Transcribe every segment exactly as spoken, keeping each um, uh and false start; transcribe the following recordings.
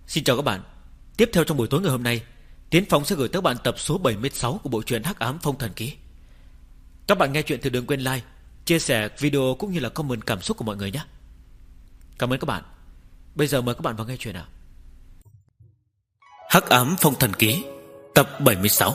Xin chào các bạn. Tiếp theo trong buổi tối ngày hôm nay, Tiến Phong sẽ gửi tới bạn tập số bảy mươi sáu của bộ truyện Hắc Ám Phong Thần Ký. Các bạn nghe chuyện thì đừng quên like, chia sẻ video cũng như là comment cảm xúc của mọi người nhé. Cảm ơn các bạn. Bây giờ mời các bạn vào nghe chuyện nào. Hắc Ám Phong Thần Ký, tập bảy mươi sáu.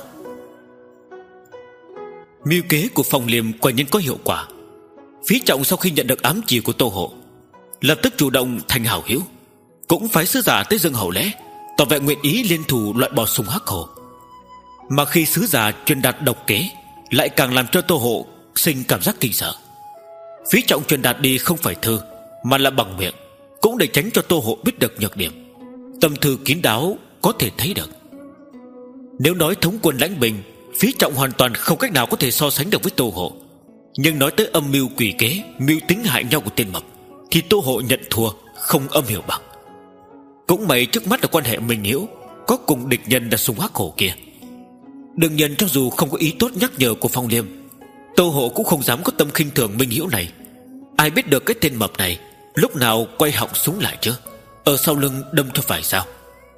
Mưu kế của Phong Liêm quả nhiên có hiệu quả. Phí Trọng sau khi nhận được ám chỉ của Tô Hộ, lập tức chủ động thành hảo hữu, cũng phái sứ giả tới dâng hậu lễ, tỏ vẻ nguyện ý liên thủ loại bỏ Sùng Hắc Hổ. Mà khi sứ giả truyền đạt độc kế, lại càng làm cho Tô Hộ sinh cảm giác kinh sợ. Phí Trọng truyền đạt đi không phải thư, mà là bằng miệng, cũng để tránh cho Tô Hộ biết được nhược điểm. Tâm thư kín đáo có thể thấy được. Nếu nói thống quân lãnh binh, Phí Trọng hoàn toàn không cách nào có thể so sánh được với Tô Hộ. Nhưng nói tới âm mưu quỷ kế, mưu tính hại nhau của tên mập, thì Tô Hộ nhận thua không âm hiểu bằng. Cũng may trước mắt là quan hệ minh hữu, có cùng địch nhân là Sùng Hắc Hổ kia. Đương nhiên cho dù không có ý tốt nhắc nhở của Phong Liêm, Tô Hộ cũng không dám có tâm khinh thường minh hữu này. Ai biết được cái tên mập này lúc nào quay họng súng lại chứ, ở sau lưng đâm cho phải sao.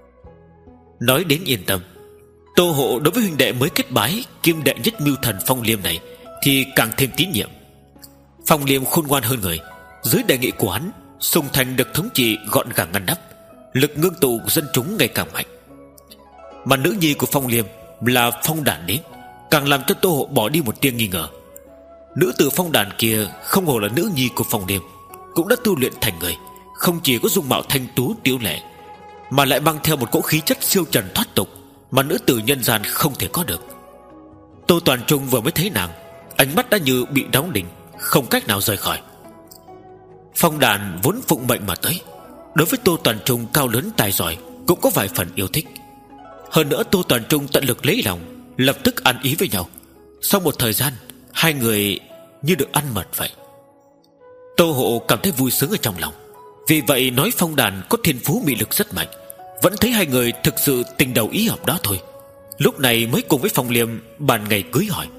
Nói đến yên tâm, Tô Hộ đối với huynh đệ mới kết bái kim đệ nhất mưu thần Phong Liêm này thì càng thêm tín nhiệm. Phong Liêm khôn ngoan hơn người, dưới đề nghị của hắn, Sùng Thành được thống trị gọn gàng ngăn nắp, lực ngưng tụ dân chúng ngày càng mạnh. Mà nữ nhi của Phong Liêm là Phong Đản đến, càng làm cho Tô Hộ bỏ đi một tia nghi ngờ. Nữ tử Phong Đản kia không hồ là nữ nhi của Phong Liêm, cũng đã tu luyện thành người, không chỉ có dung mạo thanh tú tiếu lệ, mà lại mang theo một cỗ khí chất siêu trần thoát tục mà nữ tử nhân gian không thể có được. Tô Toàn Trung vừa mới thấy nàng, ánh mắt đã như bị đóng đinh, không cách nào rời khỏi. Phong Đàn vốn phụng mệnh mà tới, đối với Tô Toàn Trung cao lớn tài giỏi cũng có vài phần yêu thích. Hơn nữa Tô Toàn Trung tận lực lấy lòng, lập tức ăn ý với nhau. Sau một thời gian, hai người như được ăn mật vậy. Tô Hộ cảm thấy vui sướng ở trong lòng, vì vậy nói Phong Đàn có thiên phú mị lực rất mạnh, vẫn thấy hai người thực sự tình đầu ý hợp đó thôi. Lúc này mới cùng với Phong Liêm bàn ngày cưới hỏi.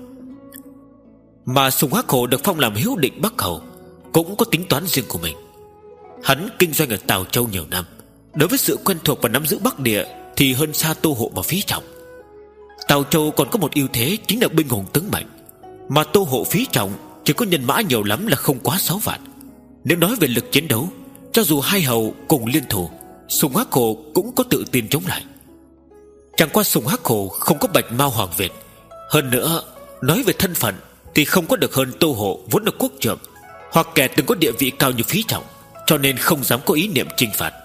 Mà Sùng Hắc Hổ được phong làm Hiếu Định Bắc Hầu, cũng có tính toán riêng của mình. Hắn kinh doanh ở Tào Châu nhiều năm, đối với sự quen thuộc và nắm giữ Bắc Địa thì hơn xa Tô Hộ và Phí Trọng. Tào Châu còn có một ưu thế chính là binh hùng tướng mạnh, mà Tô Hộ Phí Trọng chỉ có nhân mã nhiều lắm là không quá sáu vạn. Nếu nói về lực chiến đấu, cho dù hai hầu cùng liên thủ, Sùng Hắc Hổ cũng có tự tin chống lại. Chẳng qua Sùng Hắc Hổ không có bạch mao hoàng Việt. Hơn nữa, nói về thân phận thì không có được hơn Tô Hộ vốn là quốc trưởng, hoặc kẻ từng có địa vị cao như Phí Trọng, cho nên không dám có ý niệm chinh phạt.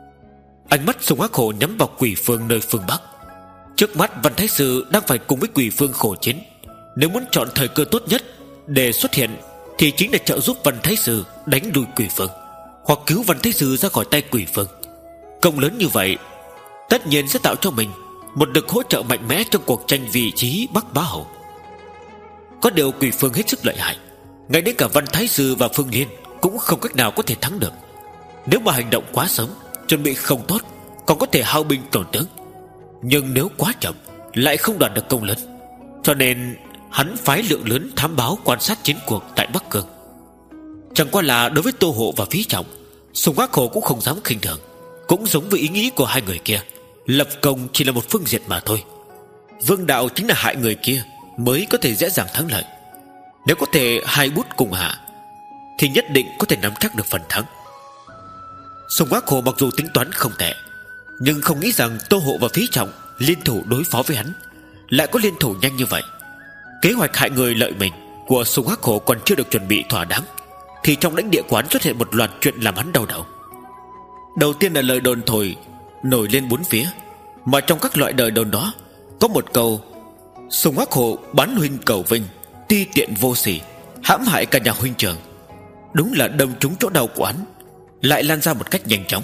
Ánh mắt Sùng Hắc Hổ nhắm vào Quỷ Phương nơi phương Bắc. Trước mắt Văn Thái Sư đang phải cùng với Quỷ Phương khổ chiến. Nếu muốn chọn thời cơ tốt nhất để xuất hiện thì chính là trợ giúp Văn Thái Sư đánh lui Quỷ Phương, hoặc cứu Văn Thái Sư ra khỏi tay Quỷ Phương. Công lớn như vậy tất nhiên sẽ tạo cho mình một lực hỗ trợ mạnh mẽ trong cuộc tranh vị trí Bắc Bá Hầu. Có điều Quỷ Phương hết sức lợi hại, ngay đến cả Văn Thái Sư và Phương Liên cũng không cách nào có thể thắng được. Nếu mà hành động quá sớm, chuẩn bị không tốt, còn có thể hao binh tổn tướng. Nhưng nếu quá chậm, lại không đoạt được công lớn. Cho nên hắn phái lượng lớn thám báo quan sát chiến cuộc tại Bắc Cương. Chẳng qua là đối với Tô Hộ và Phí Trọng, Sùng Hắc Hổ cũng không dám khinh thường. Cũng giống với ý nghĩ của hai người kia, lập công chỉ là một phương diện mà thôi. Vương đạo chính là hại người kia mới có thể dễ dàng thắng lợi. Nếu có thể hai bút cùng hạ thì nhất định có thể nắm chắc được phần thắng. Sùng Hắc Hổ mặc dù tính toán không tệ, nhưng không nghĩ rằng Tô Hộ và Phí Trọng liên thủ đối phó với hắn, lại có liên thủ nhanh như vậy. Kế hoạch hại người lợi mình của Sùng Hắc Hổ còn chưa được chuẩn bị thỏa đáng, thì trong lãnh địa quán xuất hiện một loạt chuyện làm hắn đau đầu. Đầu tiên là lời đồn thổi nổi lên bốn phía, mà trong các loại lời đồn đó có một câu: Sùng Hắc Hổ bán huynh cầu vinh, ti tiện vô sỉ, hãm hại cả nhà huynh trưởng. Đúng là đâm trúng chỗ đau của hắn, lại lan ra một cách nhanh chóng.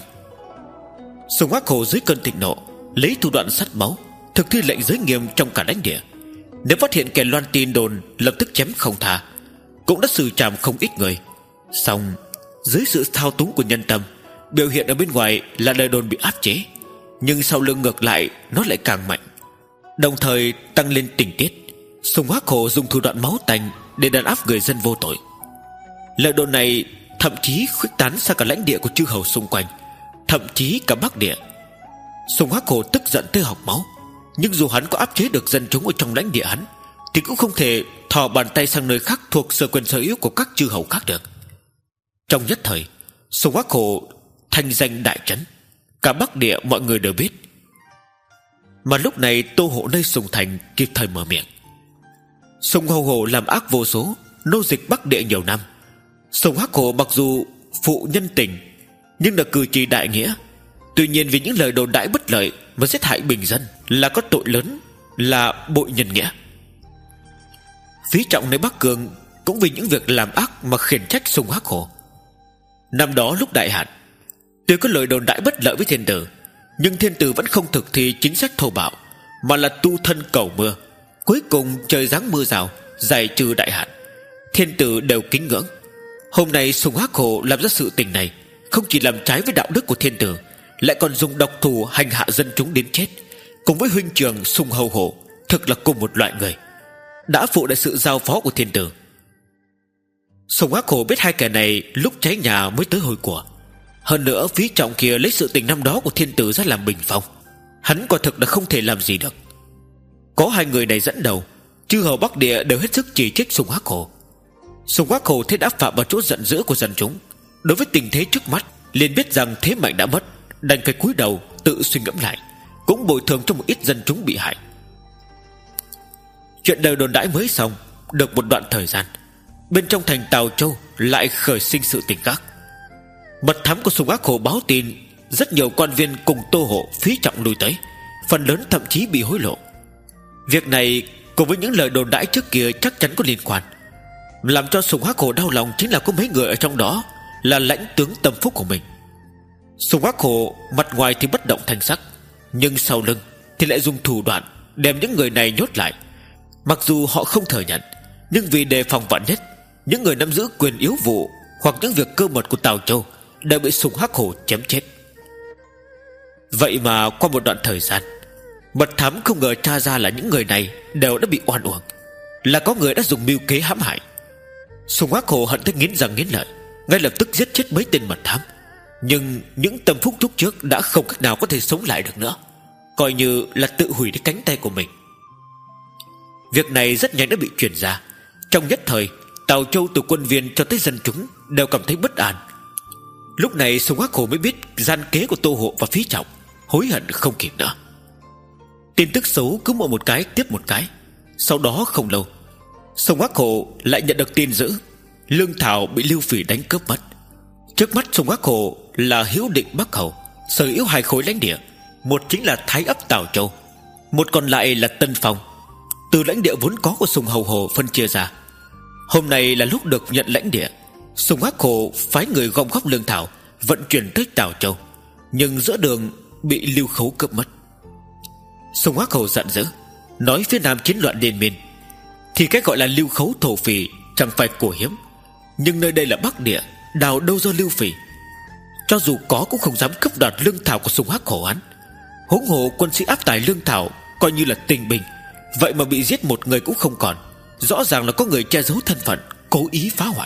Sùng Hắc Hổ dưới cơn thịnh nộ, lấy thủ đoạn sắt máu, thực thi lệnh giới nghiêm trong cả lãnh địa. Nếu phát hiện kẻ loan tin đồn, lập tức chém không tha. Cũng đã xử trảm không ít người. Song dưới sự thao túng của nhân tâm, biểu hiện ở bên ngoài là lời đồn bị áp chế, nhưng sau lưng ngược lại nó lại càng mạnh. Đồng thời tăng lên tình tiết, Sùng Hắc Hổ dùng thủ đoạn máu tanh để đàn áp người dân vô tội. Lời đồn này thậm chí khuếch tán sang cả lãnh địa của chư hầu xung quanh, thậm chí cả Bắc Địa. Sùng Hắc Hổ tức giận tới học máu, nhưng dù hắn có áp chế được dân chúng ở trong lãnh địa hắn thì cũng không thể thò bàn tay sang nơi khác thuộc sở quyền sở hữu của các chư hầu khác được. Trong nhất thời, Sùng Hắc Hổ thanh danh đại trấn, cả Bắc Địa mọi người đều biết. Mà lúc này Tô Hộ nơi Sùng Thành kịp thời mở miệng. Sùng Hầu Hổ làm ác vô số, nô dịch Bắc Địa nhiều năm. Sùng Hắc Hổ mặc dù phụ nhân tình, nhưng là cử chỉ đại nghĩa. Tuy nhiên vì những lời đồn đãi bất lợi mà giết hại bình dân là có tội lớn, là bội nhân nghĩa. Phí Trọng nơi Bắc Cương cũng vì những việc làm ác mà khiển trách Sùng Hắc Hổ. Năm đó lúc đại hạn, tuy có lời đồn đãi bất lợi với thiên tử, nhưng thiên tử vẫn không thực thi chính sách thô bạo, mà là tu thân cầu mưa. Cuối cùng trời giáng mưa rào, giải trừ đại hạn, thiên tử đều kính ngưỡng. Hôm nay Sùng Hắc Hổ làm ra sự tình này, không chỉ làm trái với đạo đức của thiên tử, lại còn dùng độc thủ hành hạ dân chúng đến chết. Cùng với huynh trưởng Sùng Hầu Hổ, thực là cùng một loại người, đã phụ đại sự giao phó của thiên tử. Sùng Hắc Hổ biết hai kẻ này lúc cháy nhà mới tới hồi của. Hơn nữa Phí Trọng kia lấy sự tình năm đó của thiên tử ra làm bình phong, hắn quả thực là không thể làm gì được. Có hai người này dẫn đầu, chư hầu Bắc Địa đều hết sức chỉ trích Sùng Hắc Hổ. Sùng Hắc Hổ thế đã phạm vào chỗ giận dữ của dân chúng, đối với tình thế trước mắt liền biết rằng thế mạnh đã mất, đành phải cúi đầu tự suy ngẫm lại, cũng bồi thường cho một ít dân chúng bị hại. Chuyện đời đồn đãi mới xong được một đoạn thời gian, bên trong thành Tào Châu lại khởi sinh sự tình khác. Mật thám của Sùng Hắc Hổ báo tin rất nhiều quan viên cùng Tô Hộ, Phí Trọng lui tới, phần lớn thậm chí bị hối lộ. Việc này cùng với những lời đồn đãi trước kia chắc chắn có liên quan. Làm cho Sùng Hắc Hổ đau lòng chính là có mấy người ở trong đó là lãnh tướng tâm phúc của mình. Sùng Hắc Hổ mặt ngoài thì bất động thanh sắc, nhưng sau lưng thì lại dùng thủ đoạn đem những người này nhốt lại. Mặc dù họ không thừa nhận, nhưng vì đề phòng vạn nhất, những người nắm giữ quyền yếu vụ hoặc những việc cơ mật của Tào Châu đều bị Sùng Hắc Hổ chém chết. Vậy mà qua một đoạn thời gian, mật thám không ngờ tra ra là những người này đều đã bị oan uổng, là có người đã dùng mưu kế hãm hại. Sùng Hắc Hổ hận tới nghiến răng nghiến lợi, ngay lập tức giết chết mấy tên mật thám. Nhưng những tâm phúc lúc trước đã không cách nào có thể sống lại được nữa, coi như là tự hủy đi cánh tay của mình. Việc này rất nhanh đã bị truyền ra. Trong nhất thời, Tào Châu từ quân viên cho tới dân chúng đều cảm thấy bất an. Lúc này Sùng Hắc Hổ mới biết gian kế của Tô Hộ và Phí Trọng, hối hận không kịp nữa. Tin tức xấu cứ mỗi một cái tiếp một cái. Sau đó không lâu, Sùng Hắc Hổ lại nhận được tin dữ Lương Thảo bị Lưu Phỉ đánh cướp mất. Trước mắt Sùng Hắc Hổ là Hữu Định Bắc Hầu, sở hữu hai khối lãnh địa, một chính là Thái Ấp Tào Châu, một còn lại là Tân Phong, từ lãnh địa vốn có của Sùng Hầu Hổ phân chia ra. Hôm nay là lúc được nhận lãnh địa, Sùng Hắc Hổ phái người gom góp lương thảo vận chuyển tới Tào Châu, nhưng giữa đường bị Lưu Khấu cướp mất. Sùng Hắc Hổ giận dữ, nói phía Nam chiến loạn liên miên, thì cái gọi là Lưu Khấu thổ phỉ chẳng phải của hiếm, nhưng nơi đây là Bắc Địa, đào đâu do Lưu Phỉ. Cho dù có cũng không dám cướp đoạt lương thảo của Sùng Hắc Hổ hắn. Huống hồ quân sĩ áp tải lương thảo coi như là tình binh, vậy mà bị giết một người cũng không còn, rõ ràng là có người che giấu thân phận, cố ý phá hoại.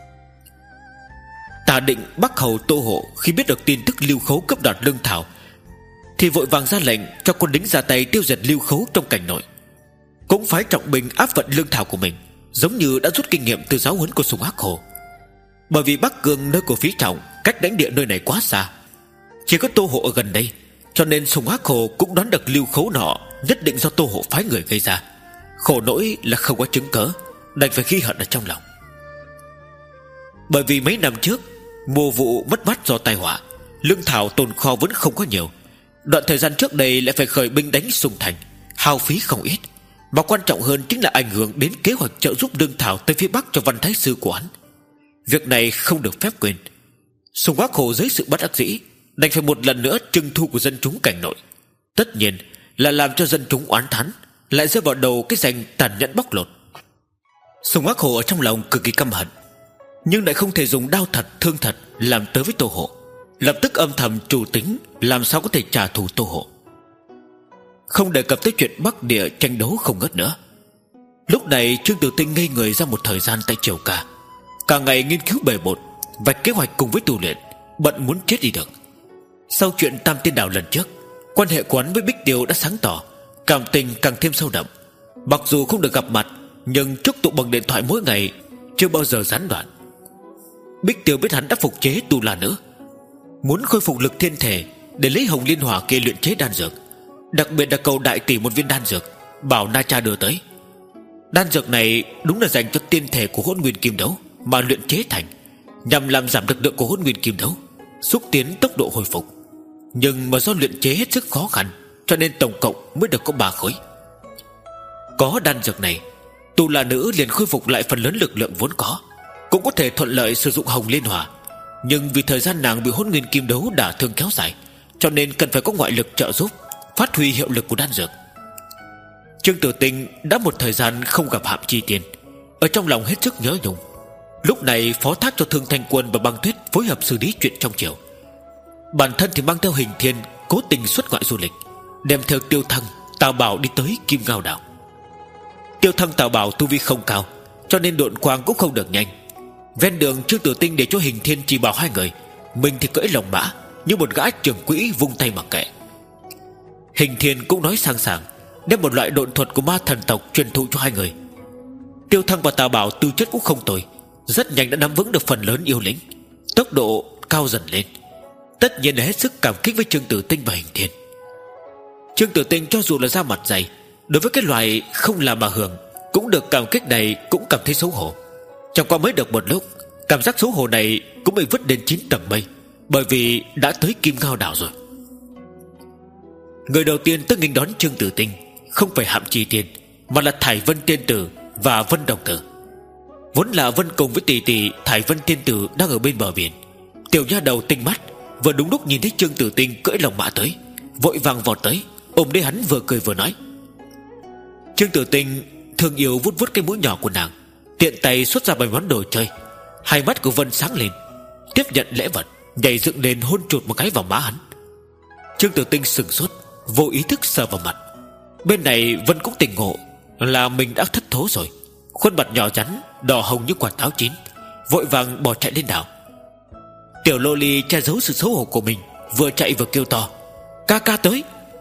Tả Định Bắc Hầu Tô Hộ khi biết được tin tức Lưu Khấu cướp đoạt lương thảo thì vội vàng ra lệnh cho quân lính ra tay tiêu diệt Lưu Khấu trong cảnh nội, cũng phái trọng binh áp vận lương thảo của mình, giống như đã rút kinh nghiệm từ giáo huấn của Sùng Hắc Hổ. Bởi vì Bắc Cương nơi của Phí Trọng cách lãnh địa nơi này quá xa, chỉ có Tô Hộ ở gần đây, cho nên Sùng Hắc Hổ cũng đoán được Lưu Khấu nọ nhất định do Tô Hộ phái người gây ra. Khổ nỗi là không có chứng cớ, đành phải ghi hận ở trong lòng. Bởi vì mấy năm trước mùa vụ mất mát do tai họa, lương thảo tồn kho vẫn không có nhiều. Đoạn thời gian trước đây lại phải khởi binh đánh Sùng Thành, hao phí không ít. Mà quan trọng hơn chính là ảnh hưởng đến kế hoạch trợ giúp lương thảo tới phía Bắc cho Văn Thái Sư của hắn. Việc này không được phép quên. Sùng Hắc Hổ dưới sự bất đắc dĩ đành phải một lần nữa trưng thu của dân chúng cảnh nội, tất nhiên là làm cho dân chúng oán thán, lại rơi vào đầu cái danh tàn nhẫn bóc lột. Sùng Hắc Hổ ở trong lòng cực kỳ căm hận, nhưng lại không thể dùng đao thật thương thật làm tới với Tô Hộ, lập tức âm thầm chủ tính làm sao có thể trả thù Tô Hộ. Không đề cập tới chuyện Bắc Địa tranh đấu không ngớt nữa. Lúc này Trương Tử Tinh ngây người ra một thời gian tại Triều Ca, cả ngày nghiên cứu bề bộn, vạch kế hoạch cùng với tu luyện, bận muốn chết đi được. Sau chuyện Tam Tiên Đảo lần trước, Quan hệ của hắn với Bích Tiêu đã sáng tỏ, cảm tình càng thêm sâu đậm. Mặc dù không được gặp mặt, nhưng chúc tụng bằng điện thoại mỗi ngày, chưa bao giờ gián đoạn. Bích Tiêu biết hắn đã phục chế Tu La Nữ, muốn khôi phục lực thiên thể để lấy hồng liên hỏa kia luyện chế đan dược. Đặc biệt là cầu đại tỷ một viên đan dược, bảo Na Cha đưa tới. Đan dược này đúng là dành cho tiên thể của Hỗn Nguyên Kim Đấu mà luyện chế thành, nhằm làm giảm lực lượng của Hỗn Nguyên Kim Đấu, xúc tiến tốc độ hồi phục. Nhưng mà do luyện chế hết sức khó khăn, cho nên tổng cộng mới được có ba khối. Có đan dược này, Tu La Nữ liền khôi phục lại phần lớn lực lượng vốn có, cũng có thể thuận lợi sử dụng hồng liên hỏa. Nhưng vì thời gian nàng bị Hỗn Nguyên Kim Đấu đả thương kéo dài, cho nên cần phải có ngoại lực trợ giúp, phát huy hiệu lực của đan dược. Trương Tử Tinh đã một thời gian không gặp Hạm Chi Tiên, ở trong lòng hết sức nhớ nhung. Lúc này phó thác cho Thương Thanh Quân và Băng Tuyết phối hợp xử lý chuyện trong triều. Bản thân thì mang theo Hình Thiên cố tình xuất ngoại du lịch, đem theo Tiêu Thăng, Tào Bảo đi tới Kim Ngao Đảo. Tiêu Thăng, Tào Bảo tu vi không cao, cho nên độn quang cũng không được nhanh. Ven đường Trương Tử Tinh để cho Hình Thiên chỉ bảo hai người, mình thì cưỡi lồng mã như một gã trưởng quỹ vung tay mặc kệ. Hình Thiên cũng nói sang sảng, đem một loại độn thuật của ma thần tộc truyền thụ cho hai người. Tiêu Thăng và Tào Bảo tư chất cũng không tồi, rất nhanh đã nắm vững được phần lớn yêu lính, tốc độ cao dần lên. Tất nhiên là hết sức cảm kích với Trương Tử Tinh và Hình Thiên. Trương Tử Tinh cho dù là da mặt dày, đối với cái loại không làm mà hưởng cũng được cảm kích này cũng cảm thấy xấu hổ. Chẳng qua mới được một lúc, cảm giác xấu hổ này cũng bị vứt đến chín tầng mây, bởi vì đã tới Kim Ngao Đảo rồi. Người đầu tiên tới nghênh đón Trương Tử Tinh không phải Hạm Chi Tiên, mà là Thải Vân Tiên Tử và Vân Đồng Tử. Vốn là Vân cùng với tỷ tỷ Thải Vân Tiên Tử đang ở bên bờ biển. Tiểu nha đầu tinh mắt vừa đúng lúc nhìn thấy Trương Tử Tinh cưỡi lồng mã tới, vội vàng vọt tới ôm lấy hắn, vừa cười vừa nói. Trương Tử Tinh thương yêu vuốt vuốt cái mũi nhỏ của nàng, tiện tay xuất ra vài món đồ chơi. Hai mắt của Vân sáng lên, tiếp nhận lễ vật, nhảy dựng lên hôn chụt một cái vào má hắn. Trương Tử Tinh sừng sốt, vô ý thức sờ vào mặt. Bên này Vân cũng tỉnh ngộ là mình đã thất thố rồi, khuôn mặt nhỏ nhắn đỏ hồng như quả táo chín, vội vàng bỏ chạy lên đảo. Tiểu lô ly che giấu sự xấu hổ của mình, vừa chạy vừa kêu to: ca ca tới.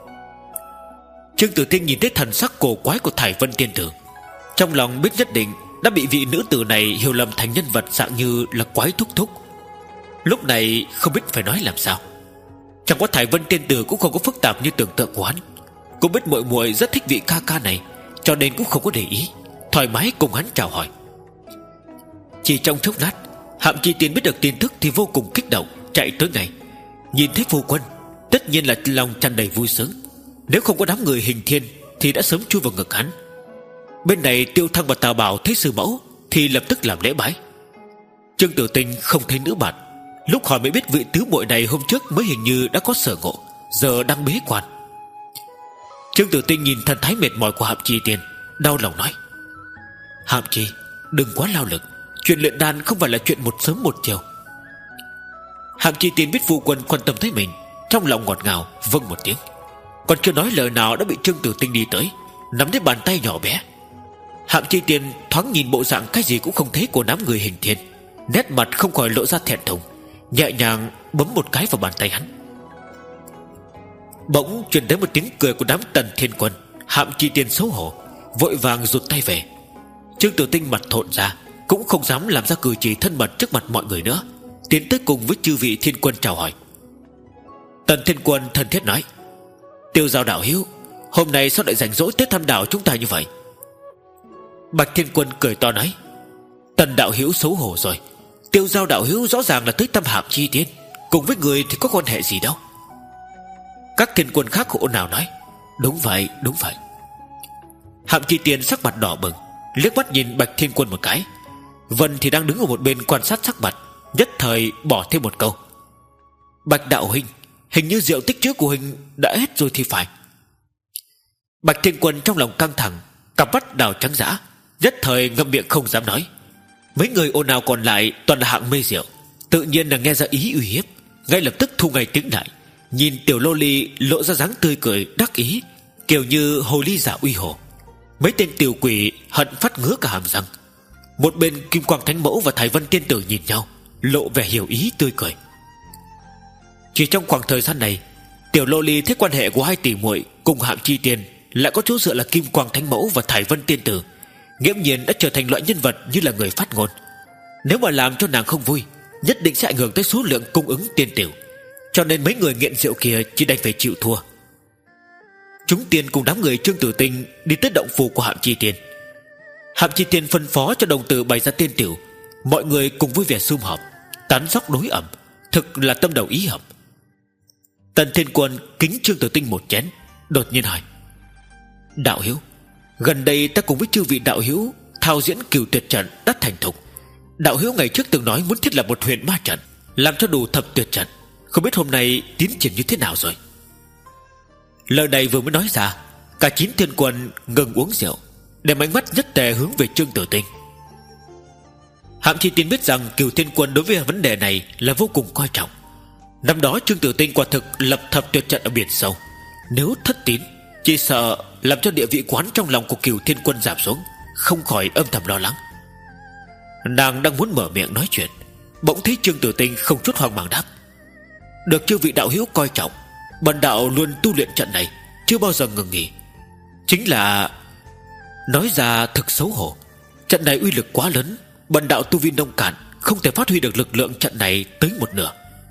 Trương Tử Tinh nhìn thấy thần sắc cổ quái của Thải Vân Tiên Tử, trong lòng biết nhất định đã bị vị nữ tử này hiểu lầm thành nhân vật dạng như là quái thúc thúc. Lúc này không biết phải nói làm sao. Chẳng qua Thải Vân Tiên Tử cũng không có phức tạp như tưởng tượng của hắn, cũng biết muội muội rất thích vị ca ca này, cho nên cũng không có để ý, thoải mái cùng hắn chào hỏi. Chỉ trong chốc lát, Hạm Chi Tiên biết được tin tức thì vô cùng kích động, chạy tới ngay. Nhìn thấy phu quân, tất nhiên là lòng tràn đầy vui sướng. Nếu không có đám người Hình Thiên thì đã sớm chui vào ngực hắn. Bên này Tiêu Thăng và Tào Bảo thấy sư mẫu thì lập tức làm lễ bái. Trương Tử Tinh không thấy nữ bạn, lúc hỏi mới biết vị tứ muội này hôm trước mới hình như đã có sở ngộ, giờ đang bế quan. Trương Tử Tinh nhìn thần thái mệt mỏi của Hạm Chi Tiên, đau lòng nói: Hạm Chi, đừng quá lao lực, chuyện luyện đan không phải là chuyện một sớm một chiều. Hạm Chi Tiên biết phu quân quan tâm tới mình, trong lòng ngọt ngào vâng một tiếng, còn chưa nói lời nào đã bị Trương Tử Tinh đi tới, nắm lấy bàn tay nhỏ bé. Hạm Chi Tiên thoáng nhìn bộ dạng cái gì cũng không thấy của đám người Hình Thiên, nét mặt không khỏi lộ ra thẹn thùng, nhẹ nhàng bấm một cái vào bàn tay hắn. Bỗng truyền đến một tiếng cười của đám Tần Thiên Quân. Hạm Chi Tiên xấu hổ, vội vàng rụt tay về. Trương Tử Tinh mặt thộn ra, cũng không dám làm ra cử chỉ thân mật trước mặt mọi người nữa, tiến tới cùng với chư vị Thiên Quân chào hỏi. Tần Thiên Quân thân thiết nói: Tiêu Giao đạo hữu, hôm nay sao lại rảnh rỗi tới thăm đảo chúng ta như vậy? Bạch Thiên Quân cười to nói: Tần đạo hữu xấu hổ rồi, Tiêu Giao đạo hữu rõ ràng là tới thăm Hạm Chi Tiên, cùng với người thì có quan hệ gì đâu. Các thiên quân khác ồn ào nói: Đúng vậy, đúng vậy. Hạm Chi Tiên sắc mặt đỏ bừng, liếc mắt nhìn Bạch Thiên Quân một cái. Vân thì đang đứng ở một bên quan sát sắc mặt, nhất thời bỏ thêm một câu: Bạch đạo huynh, hình như rượu tích chứa của huynh đã hết rồi thì phải. Bạch Thiên Quân trong lòng căng thẳng, cặp mắt đào trắng dã, nhất thời ngậm miệng không dám nói. Mấy người ồn ào còn lại toàn là hạng mê rượu, tự nhiên là nghe ra ý uy hiếp, ngay lập tức thu ngay tiếng lại, nhìn tiểu lô ly lộ ra dáng tươi cười đắc ý, kiểu như hồ ly giả uy hồ. Mấy tên tiểu quỷ hận phát ngứa cả hàm răng. Một bên Kim Quang Thánh Mẫu và Thái Vân Tiên Tử nhìn nhau, lộ vẻ hiểu ý tươi cười. Chỉ trong khoảng thời gian này, Tiểu lô ly thấy quan hệ của hai tỷ muội cùng Hạng Chi Tiên lại có chỗ dựa là Kim Quang Thánh Mẫu và Thải Vân Tiên Tử, nghiễm nhiên đã trở thành loại nhân vật như là người phát ngôn. Nếu mà làm cho nàng không vui, nhất định sẽ ảnh hưởng tới số lượng cung ứng tiên tiểu, cho nên mấy người nghiện rượu kia chỉ đành phải chịu thua. Chúng tiên cùng đám người Trương Tử Tinh đi tới động phủ của Hạng Chi Tiên. Hạng Chi Tiên phân phó cho đồng tử bày ra tiên tiểu, mọi người cùng vui vẻ sum họp, tán dóc đối ẩm, thực là tâm đầu ý hợp. Tần Thiên Quân kính Trương Tử Tinh một chén, đột nhiên hỏi: đạo hữu, gần đây ta cùng với chư vị đạo hữu thao diễn Cửu Tuyệt Trận đã thành thục. Đạo hữu ngày trước từng nói muốn thiết lập một huyền ma trận, làm cho đủ thập tuyệt trận, không biết hôm nay tiến triển như thế nào rồi. Lời này vừa mới nói ra, cả chín thiên quân ngừng uống rượu, đem ánh mắt nhất tề hướng về Trương Tử Tinh. Hạng Chi Tiên biết rằng Cửu Thiên Quân đối với vấn đề này là vô cùng coi trọng. Năm đó Trương Tử Tinh quả thực lập thập tuyệt trận ở biển sâu, nếu thất tín, chỉ sợ làm cho địa vị quán trong lòng của Cửu Thiên Quân giảm xuống, không khỏi âm thầm lo lắng. Nàng đang muốn mở miệng nói chuyện, bỗng thấy Trương Tử Tinh không chút hoang mang đáp: được chư vị đạo hữu coi trọng, bần đạo luôn tu luyện trận này, chưa bao giờ ngừng nghỉ. Chính là nói ra thực xấu hổ, trận này uy lực quá lớn, bần đạo tu vi nông cạn, không thể phát huy được lực lượng trận này tới một nửa.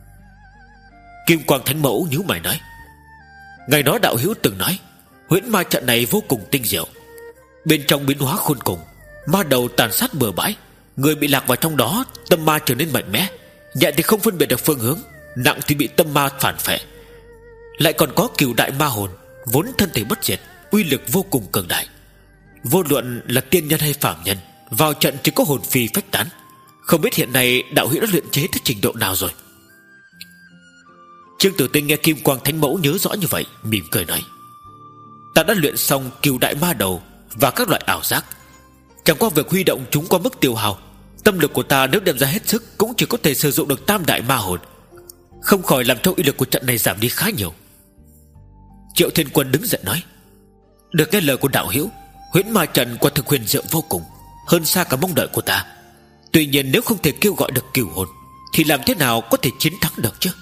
Kim Quang Thánh Mẫu nhíu mày nói: ngày đó đạo hữu từng nói huyễn ma trận này vô cùng tinh diệu, bên trong biến hóa khôn cùng, ma đầu tàn sát bừa bãi, người bị lạc vào trong đó tâm ma trở nên mạnh mẽ, nhẹ thì không phân biệt được phương hướng, nặng thì bị tâm ma phản phệ. Lại còn có Cửu Đại Ma Hồn, vốn thân thể bất diệt, uy lực vô cùng cường đại. Vô luận là tiên nhân hay phàm nhân, vào trận chỉ có hồn phi phách tán. Không biết hiện nay đạo hữu đã luyện chế tới trình độ nào rồi. Trương Tử Tinh nghe Kim Quang Thánh Mẫu nhớ rõ như vậy, mỉm cười nói: ta đã luyện xong Cửu Đại Ma Đầu và các loại ảo giác, chẳng qua việc huy động chúng qua mức tiêu hao, tâm lực của ta nếu đem ra hết sức cũng chỉ có thể sử dụng được Tam Đại Ma Hồn, không khỏi làm cho uy lực của trận này giảm đi khá nhiều. Triệu Thiên Quân đứng dậy nói: được nghe lời của đạo hữu, huyễn ma trận quả thực huyền diệu vô cùng, hơn xa cả mong đợi của ta. Tuy nhiên nếu không thể kêu gọi được cửu hồn, thì làm thế nào có thể chiến thắng được chứ?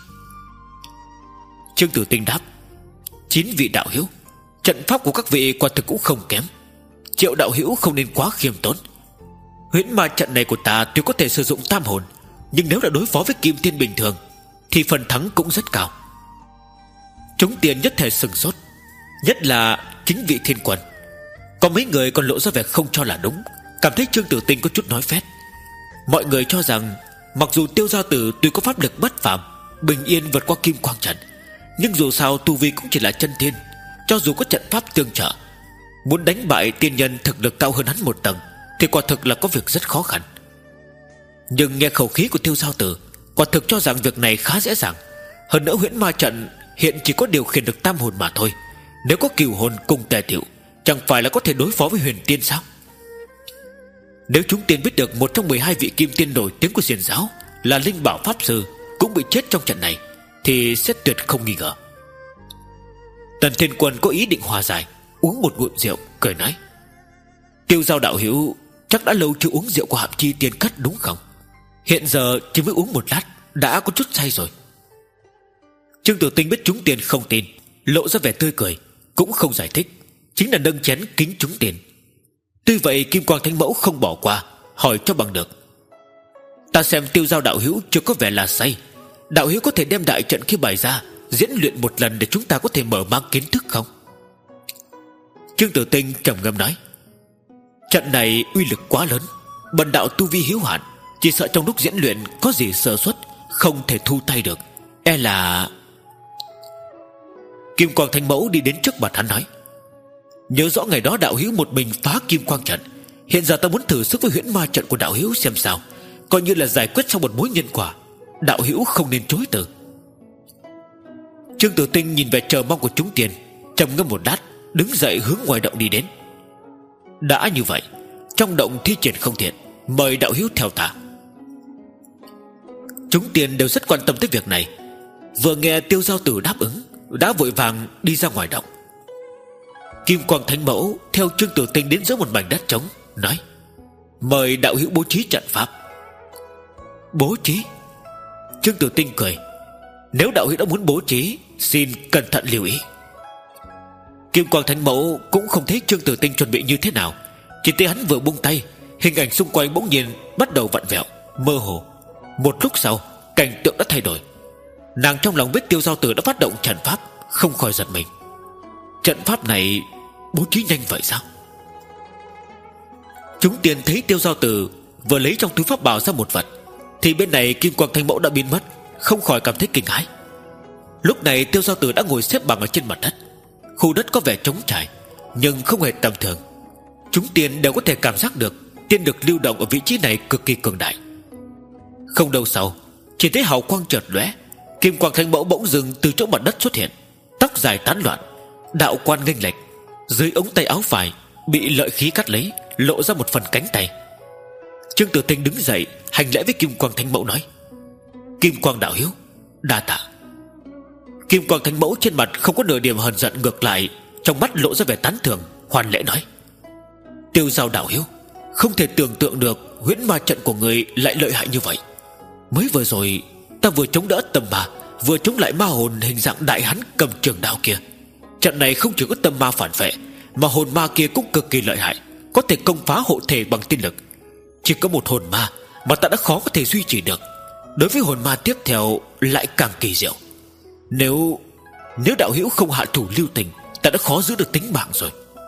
Trương Tử Tinh đáp: chín vị đạo hữu, trận pháp của các vị quả thực cũng không kém. Triệu đạo hữu không nên quá khiêm tốn. Huyễn ma trận này của ta tuy có thể sử dụng tam hồn, nhưng nếu đã đối phó với kim tiên bình thường thì phần thắng cũng rất cao. Chúng tiên nhất thể sừng sốt, nhất là chính vị Thiên Quân. Có mấy người còn lộ ra vẻ không cho là đúng, cảm thấy Trương Tử Tinh có chút nói phét. Mọi người cho rằng mặc dù Tiêu Gia Tử tuy có pháp lực bất phàm, bình yên vượt qua kim quang trận, nhưng dù sao tu vi cũng chỉ là chân tiên, cho dù có trận pháp tương trợ, muốn đánh bại tiên nhân thực lực cao hơn hắn một tầng thì quả thực là có việc rất khó khăn. Nhưng nghe khẩu khí của Tiêu Gia Tử, quả thực cho rằng việc này khá dễ dàng. Hơn nữa huyễn ma trận hiện chỉ có điều khiển được tam hồn mà thôi, nếu có cửu hồn cùng tề tiểu, chẳng phải là có thể đối phó với huyền tiên sao? Nếu chúng tiên biết được một trong mười hai vị kim tiên nổi tiếng của xiển giáo là Linh Bảo Pháp Sư cũng bị chết trong trận này, thì sẽ tuyệt không nghi ngờ. Tần Thiên Quân có ý định hòa giải, uống một ngụm rượu, cười nói: Tiêu Giao đạo hữu chắc đã lâu chưa uống rượu của Hạng Chi Tiên Cắt đúng không? Hiện giờ chỉ mới uống một lát đã có chút say rồi. Trương Tử Tinh biết chúng tiền không tin, lộ ra vẻ tươi cười, cũng không giải thích, chính là nâng chén kính chúng tiền. Tuy vậy Kim Quang Thánh Mẫu không bỏ qua, hỏi cho bằng được: ta xem Tiêu Giao đạo hữu chưa có vẻ là say, đạo hữu có thể đem đại trận khi bày ra diễn luyện một lần để chúng ta có thể mở mang kiến thức không? Trương Tử Tinh trầm ngâm nói: trận này uy lực quá lớn, bần đạo tu vi hiếu hạn, chỉ sợ trong lúc diễn luyện có gì sơ suất, không thể thu tay được, e là... Kim Quang Thánh Mẫu đi đến trước mặt hắn nói: nhớ rõ ngày đó đạo hữu một mình phá kim quang trận, hiện giờ ta muốn thử sức với huyễn ma trận của đạo hữu xem sao, coi như là giải quyết xong một mối nhân quả, đạo hữu không nên chối từ. Trương Tử Tinh nhìn về chờ mong của chúng tiền, trầm ngâm một lát, đứng dậy hướng ngoài động đi đến. Đã như vậy, trong động thi triển không thiện, mời đạo hữu theo ta. Chúng tiền đều rất quan tâm tới việc này, vừa nghe Tiêu Giao Tử đáp ứng, đã vội vàng đi ra ngoài động. Kim Quang Thánh Mẫu theo Trương Tử Tinh đến giữa một mảnh đất trống, nói: mời đạo hữu bố trí trận pháp. Bố trí? Trương Tử Tinh cười: nếu đạo hữu đã muốn bố trí, xin cẩn thận lưu ý. Kim Quang Thánh Mẫu cũng không thấy Trương Tử Tinh chuẩn bị như thế nào, chỉ thấy hắn vừa buông tay, hình ảnh xung quanh bỗng nhiên bắt đầu vặn vẹo, mơ hồ. Một lúc sau, cảnh tượng đã thay đổi. Nàng trong lòng biết Tiêu Giao Tử đã phát động trận pháp, không khỏi giật mình. Trận pháp này bố trí nhanh vậy sao? Chúng tiền thấy Tiêu Giao Tử vừa lấy trong túi pháp bảo ra một vật, thì bên này Kim Quang Thánh Mẫu đã biến mất, không khỏi cảm thấy kinh hãi. Lúc này Tiêu Giao Tử đã ngồi xếp bằng ở trên mặt đất. Khu đất có vẻ trống trải, nhưng không hề tầm thường. Chúng tiền đều có thể cảm giác được tiên lực lưu động ở vị trí này cực kỳ cường đại. Không lâu sau, chỉ thấy hào quang chợt lóe, Kim Quang Thánh Mẫu bỗng dưng từ chỗ mặt đất xuất hiện, tóc dài tán loạn, đạo quan nghênh lệch, dưới ống tay áo phải bị lợi khí cắt lấy, lộ ra một phần cánh tay. Trương Tử Tinh đứng dậy hành lễ với Kim Quang Thánh Mẫu nói: Kim Quang đạo hiếu, đa tạ. Kim Quang Thánh Mẫu trên mặt không có nửa điểm hờn giận, ngược lại trong mắt lộ ra vẻ tán thưởng, hoàn lễ nói: Tiêu Giao đạo hiếu, không thể tưởng tượng được huyễn ma trận của người lại lợi hại như vậy. Mới vừa rồi ta vừa chống đỡ tâm ma, vừa chống lại ma hồn hình dạng đại hán cầm trường đao kia. Trận này không chỉ có tâm ma phản vệ, mà hồn ma kia cũng cực kỳ lợi hại, có thể công phá hộ thể bằng tiên lực. Chỉ có một hồn ma mà ta đã khó có thể duy trì được, đối với hồn ma tiếp theo lại càng kỳ diệu. Nếu Nếu đạo hữu không hạ thủ lưu tình, ta đã khó giữ được tính mạng rồi.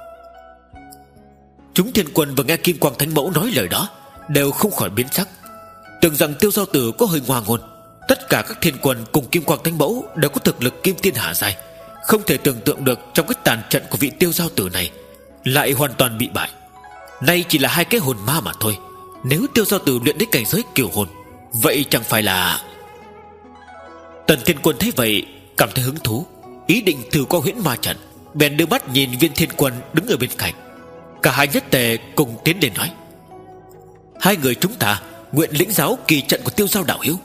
Chúng thiên quân vừa nghe Kim Quang Thánh Mẫu nói lời đó đều không khỏi biến sắc, tưởng rằng Tiêu Giao Tử có hơi ngoa ngôn. Tất cả các thiên quân cùng Kim Quang Thánh Mẫu đều có thực lực kim tiên hạ giai, không thể tưởng tượng được trong cái tàn trận của vị Tiêu Giao Tử này lại hoàn toàn bị bại. Nay chỉ là hai cái hồn ma mà thôi, nếu Tiêu Giao Tử luyện đến cảnh giới kiều hồn, vậy chẳng phải là... Tần Thiên Quân thấy vậy cảm thấy hứng thú, ý định thử qua huyễn ma trận, bèn đưa mắt nhìn Viên Thiên Quân đứng ở bên cạnh. Cả hai nhất tề cùng tiến đến nói: Hai người chúng ta nguyện lĩnh giáo kỳ trận của Tiêu Giao đạo hiếu.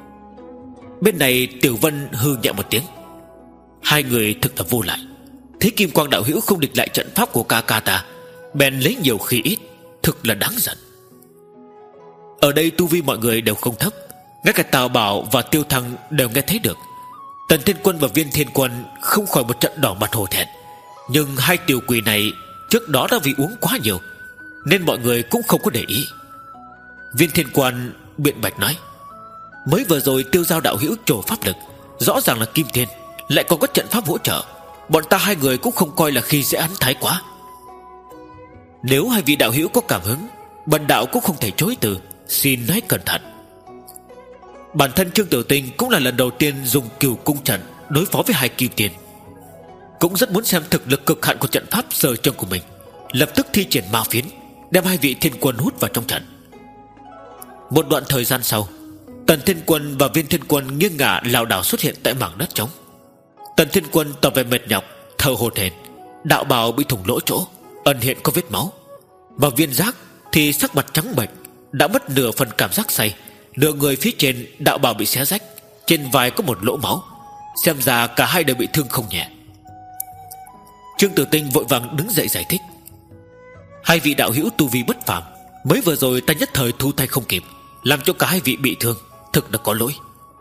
Bên này Tiểu Vân hừ nhẹ một tiếng: Hai người thực là vô lại. Thấy Kim Quang đạo hữu không địch lại trận pháp của ca ca ta, bèn lấy nhiều khi ít, thực là đáng giận. Ở đây tu vi mọi người đều không thấp, ngay cả Tào Bảo và Tiêu Thăng đều nghe thấy được. Tần Thiên Quân và Viên Thiên Quân không khỏi một trận đỏ mặt hổ thẹn. Nhưng hai tiểu quỷ này trước đó đã vì uống quá nhiều, nên mọi người cũng không có để ý. Viên Thiên Quân biện bạch nói: Mới vừa rồi Tiêu Giao đạo hữu trổ pháp lực, rõ ràng là kim thiên, lại còn có trận pháp hỗ trợ, bọn ta hai người cũng không coi là khi dễ hắn thái quá. Nếu hai vị đạo hữu có cảm hứng, bần đạo cũng không thể chối từ, xin hãy cẩn thận. Bản thân Trương Tử Tinh cũng là lần đầu tiên dùng Cửu Cung trận đối phó với hai kim tiền, cũng rất muốn xem thực lực cực hạn của trận pháp sờ chân của mình, lập tức thi triển ma phiến, đem hai vị thiên quân hút vào trong trận. Một đoạn thời gian sau, Tần Thiên Quân và Viên Thiên Quân nghiêng ngả lảo đảo xuất hiện tại mảng đất trống. Tần Thiên Quân tỏ vẻ mệt nhọc, thở hổn hển, đạo bào bị thủng lỗ chỗ, ẩn hiện có vết máu. Và Viên Giác thì sắc mặt trắng bệch, đã mất nửa phần cảm giác say, nửa người phía trên đạo bào bị xé rách, trên vai có một lỗ máu, xem ra cả hai đều bị thương không nhẹ. Trương Tử Tinh vội vàng đứng dậy giải thích: Hai vị đạo hữu tu vi bất phàm, mới vừa rồi ta nhất thời thu tay không kịp, làm cho cả hai vị bị thương, thực là có lỗi.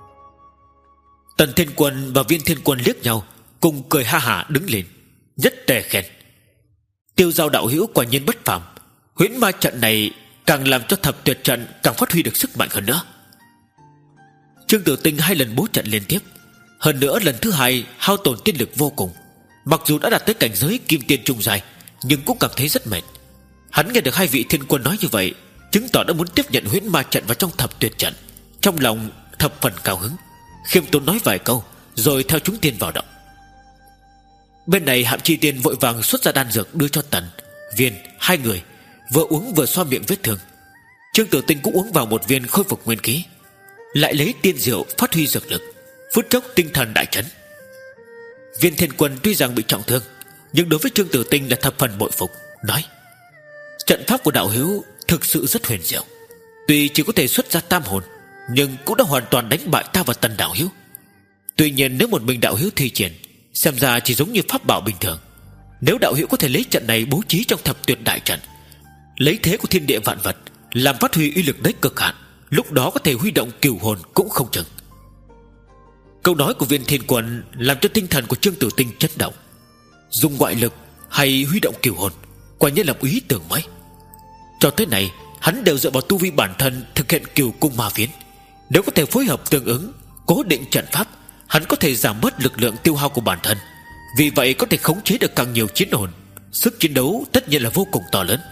Tần Thiên Quân và Viên Thiên Quân liếc nhau, cùng cười ha hả đứng lên, nhất tề khen: Tiêu Giao đạo hữu quả nhiên bất phàm, huyễn ma trận này càng làm cho thập tuyệt trận càng phát huy được sức mạnh hơn nữa. Trương Tử Tinh hai lần bố trận liên tiếp, hơn nữa lần thứ hai hao tổn tiên lực vô cùng. Mặc dù đã đạt tới cảnh giới kim tiên trung giai, nhưng cũng cảm thấy rất mệt. Hắn nghe được hai vị thiên quân nói như vậy, chứng tỏ đã muốn tiếp nhận huyễn ma trận vào trong thập tuyệt trận, trong lòng thập phần cao hứng, khiêm tốn nói vài câu rồi theo chúng tiên vào động. Bên này Hạm Chi Tiên vội vàng xuất ra đan dược đưa cho Tần, Viên hai người, vừa uống vừa xoa miệng vết thương. Trương Tử Tinh cũng uống vào một viên khôi phục nguyên khí, lại lấy tiên rượu phát huy dược lực, phút chốc tinh thần đại chấn. Viên Thiên Quân tuy rằng bị trọng thương, nhưng đối với Trương Tử Tinh là thập phần bội phục, nói: Trận pháp của đạo hữu thực sự rất huyền diệu, tuy chỉ có thể xuất ra tam hồn, nhưng cũng đã hoàn toàn đánh bại ta và Tần đạo hữu. Tuy nhiên nếu một mình đạo hữu thi triển, xem ra chỉ giống như pháp bảo bình thường. Nếu đạo hữu có thể lấy trận này bố trí trong thập tuyệt đại trận, lấy thế của thiên địa vạn vật làm phát huy uy lực đấy cực hạn, lúc đó có thể huy động cửu hồn cũng không chừng. Câu nói của Viên Thiên Quân làm cho tinh thần của Trương Tử Tinh chấn động. Dùng ngoại lực hay huy động cửu hồn, quả nhiên là ý tưởng mới. Cho tới này hắn đều dựa vào tu vi bản thân thực hiện cửu cung ma phiến. Nếu có thể phối hợp tương ứng, cố định trận pháp, hắn có thể giảm bớt lực lượng tiêu hao của bản thân. Vì vậy có thể khống chế được càng nhiều chiến hồn. Sức chiến đấu tất nhiên là vô cùng to lớn.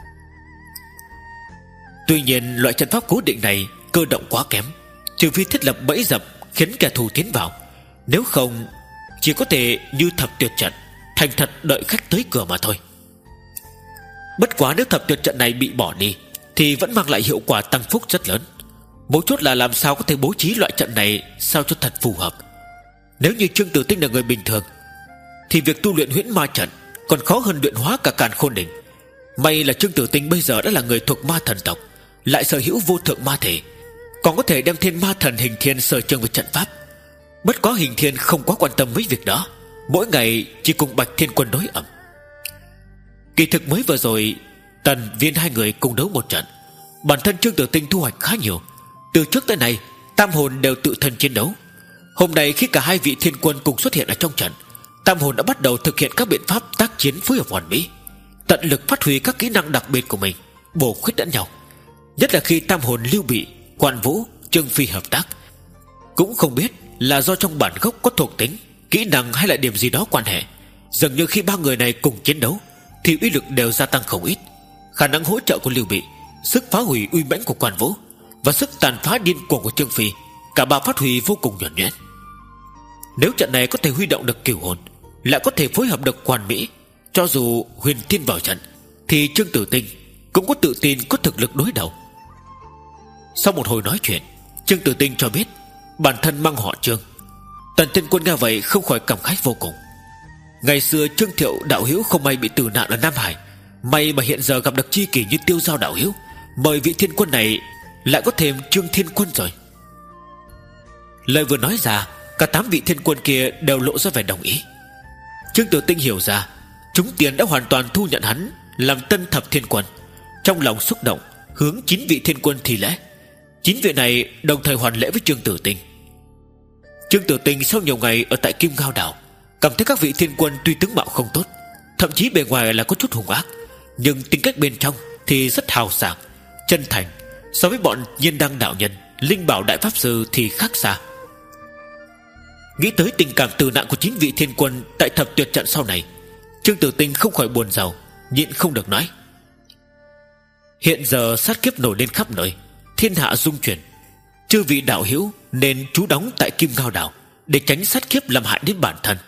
Tuy nhiên loại trận pháp cố định này cơ động quá kém, trừ phi thiết lập bẫy dập khiến kẻ thù tiến vào. Nếu không chỉ có thể như thập tuyệt trận, thành thật đợi khách tới cửa mà thôi. Bất quá nếu thập tuyệt trận này bị bỏ đi thì vẫn mang lại hiệu quả tăng phúc rất lớn. Mấu chốt là làm sao có thể bố trí loại trận này sao cho thật phù hợp. Nếu như Trương Tử Tinh là người bình thường thì việc tu luyện huyễn ma trận còn khó hơn luyện hóa cả càn khôn đỉnh. May là Trương Tử Tinh bây giờ đã là người thuộc ma thần tộc, lại sở hữu vô thượng ma thể, còn có thể đem thiên ma thần Hình Thiên sở trường với trận pháp. Bất quá Hình Thiên không quá quan tâm mấy việc đó, mỗi ngày chỉ cùng Bạch Thiên Quân đối ẩm. Kỳ thực mới vừa rồi Tần Viên hai người cùng đấu một trận, bản thân Trương Tử Tinh thu hoạch khá nhiều. Từ trước tới nay tam hồn đều tự thân chiến đấu. Hôm nay khi cả hai vị thiên quân cùng xuất hiện ở trong trận, tam hồn đã bắt đầu thực hiện các biện pháp tác chiến phối hợp hoàn mỹ, tận lực phát huy các kỹ năng đặc biệt của mình, bổ khuyết lẫn nhau. Nhất là khi tam hồn Lưu Bị, Quan Vũ, Trương Phi hợp tác, cũng không biết là do trong bản gốc có thuộc tính, kỹ năng hay là điểm gì đó quan hệ, dường như khi ba người này cùng chiến đấu thì uy lực đều gia tăng không ít. Khả năng hỗ trợ của Lưu Bị, sức phá hủy uy mãnh của Quan Vũ và sức tàn phá điên cuồng của Trương Phi, cả ba phát huy vô cùng nhuần nhuyễn. Nếu trận này có thể huy động được cửu hồn, lại có thể phối hợp được hoàn mỹ, cho dù Huyền Thiên vào trận thì Trương Tử Tinh cũng có tự tin có thực lực đối đầu. Sau một hồi nói chuyện, Trương Tử Tinh cho biết bản thân mang họ Trương. Tần Thiên Quân nghe vậy không khỏi cảm khái vô cùng. Ngày xưa Trương Thiệu đạo hữu không may bị tử nạn ở Nam Hải, may mà hiện giờ gặp được tri kỷ như Tiêu Giao đạo hữu, mời vị thiên quân này lại có thêm Trương Thiên Quân rồi. Lời vừa nói ra, cả tám vị thiên quân kia đều lộ ra vẻ đồng ý. Trương Tử Tinh hiểu ra chúng tiền đã hoàn toàn thu nhận hắn làm tân thập thiên quân, trong lòng xúc động hướng chín vị thiên quân thi lễ. Chín vị này đồng thời hoàn lễ với Trương Tử Tinh. Trương Tử Tinh sau nhiều ngày ở tại Kim Ngao Đảo, cảm thấy các vị thiên quân tuy tướng mạo không tốt, thậm chí bề ngoài là có chút hung ác, nhưng tính cách bên trong thì rất hào sảng, chân thành. So với bọn Nhiên Đăng đạo nhân, Linh Bảo đại pháp sư thì khác xa. Nghĩ tới tình cảm tử nạn của chín vị thiên quân tại thập tuyệt trận sau này, Trương Tử Tinh không khỏi buồn rầu, nhịn không được nói: hiện giờ sát kiếp nổi lên khắp nơi, thiên hạ rung chuyển, chư vị đạo hữu nên trú đóng tại Kim Ngao Đảo để tránh sát kiếp làm hại đến bản thân.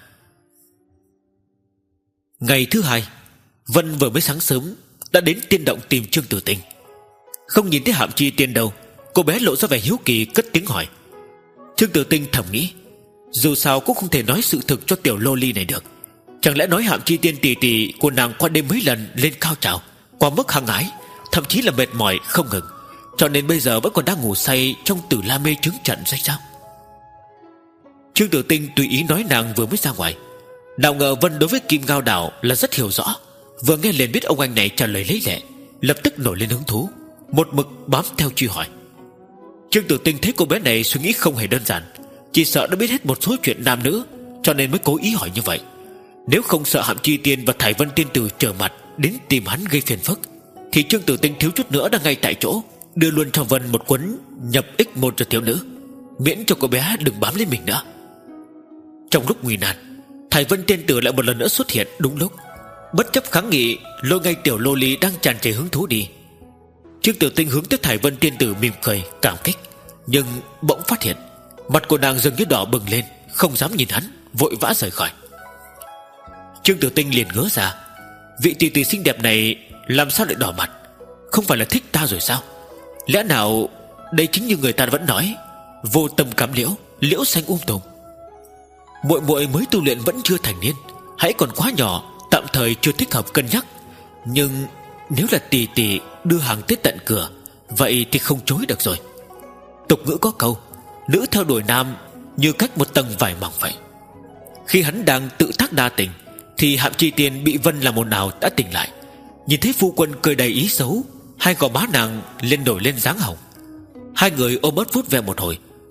Ngày thứ hai, Vân vừa mới sáng sớm đã đến tiên động tìm Trương Tử Tinh. Không nhìn thấy Hạm Chi Tiên đâu, cô bé lộ ra vẻ hiếu kỳ cất tiếng hỏi. Trương Tử Tinh thầm nghĩ, dù sao cũng không thể nói sự thực cho tiểu lô ly này được. Chẳng lẽ nói Hạm Chi Tiên tỷ tỷ của nàng qua đêm mấy lần lên cao trào, qua mức hăng ái, thậm chí là mệt mỏi không ngừng, cho nên bây giờ vẫn còn đang ngủ say trong Tử La Mê trứng trận hay sao? Trương Tử Tinh tùy ý nói nàng vừa mới ra ngoài. Nào ngờ Vân đối với Kim Ngao Đảo là rất hiểu rõ, vừa nghe liền biết ông anh này trả lời lấy lệ, lập tức nổi lên hứng thú, một mực bám theo truy hỏi. Trương Tử Tinh thấy cô bé này suy nghĩ không hề đơn giản, chỉ sợ đã biết hết một số chuyện nam nữ, cho nên mới cố ý hỏi như vậy. Nếu không sợ Hạm Chi Tiên và Thải Vân Tiên Tử trở mặt đến tìm hắn gây phiền phức, thì Trương Tử Tinh thiếu chút nữa đã ngay tại chỗ đưa luôn cho Vân một cuốn nhập ích môn cho thiếu nữ, miễn cho cô bé đừng bám lên mình nữa. Trong lúc nguy nan, Thải Vân Tiên Tử lại một lần nữa xuất hiện đúng lúc, bất chấp kháng nghị lôi ngay tiểu lô ly đang tràn trề hứng thú đi. Trương Tử Tinh hướng tới Thải Vân Tiên Tử mỉm cười cảm kích, nhưng bỗng phát hiện mặt của nàng dường như đỏ bừng lên, không dám nhìn hắn, vội vã rời khỏi. Trương Tử Tinh liền ngớ ra, vị tỷ tỷ xinh đẹp này làm sao lại đỏ mặt? Không phải là thích ta rồi sao? Lẽ nào đây chính như người ta vẫn nói, vô tâm cắm liễu, liễu xanh um tùm. Muội muội mới tu luyện vẫn chưa thành niên, hãy còn quá nhỏ, tạm thời chưa thích hợp cân nhắc. Nhưng nếu là tỷ tỷ đưa hàng tới tận cửa, vậy thì không chối được rồi. Tục ngữ có câu, nữ theo đuổi nam như cách một tầng vải mỏng vậy. Khi hắn đang tự thác đa tình, thì Hạm Chi Tiên bị Vân làm ồn ào đã tỉnh lại. Nhìn thấy phu quân cười đầy ý xấu, hai gò má nàng lên nổi lên dáng hồng. Hai người ôm ớt vuốt ve một hồi,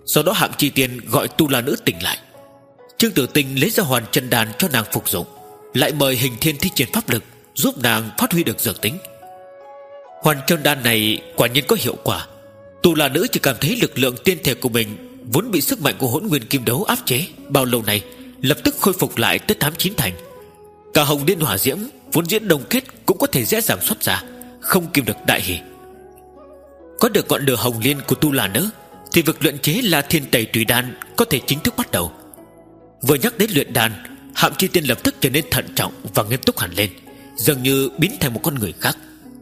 Sau đó Hạm Chi Tiên gọi Tu La Nữ tỉnh lại. Trương Tử Tinh lấy ra hoàn chân đan cho nàng phục dụng, lại mời Hình Thiên thi triển pháp lực giúp nàng phát huy được dược tính. Hoàn chân đan này quả nhiên có hiệu quả. Tu La Nữ chỉ cảm thấy lực lượng tiên thể của mình vốn bị sức mạnh của Hỗn Nguyên Kim Đấu áp chế bao lâu nay lập tức khôi phục lại tới tám chín thành. Cả Hồng Liên Hỏa Diễm vốn diễn đồng kết cũng có thể dễ dàng xuất ra, không kìm được đại hỉ. Có được ngọn lửa hồng liên của Tu La Nữ thì việc luyện chế La Thiên Tẩy Tùy Đan có thể chính thức bắt đầu. Vừa nhắc đến luyện đan, Hạm Chi Tiên lập tức trở nên thận trọng và nghiêm túc hẳn lên, dường như biến thành một con người khác.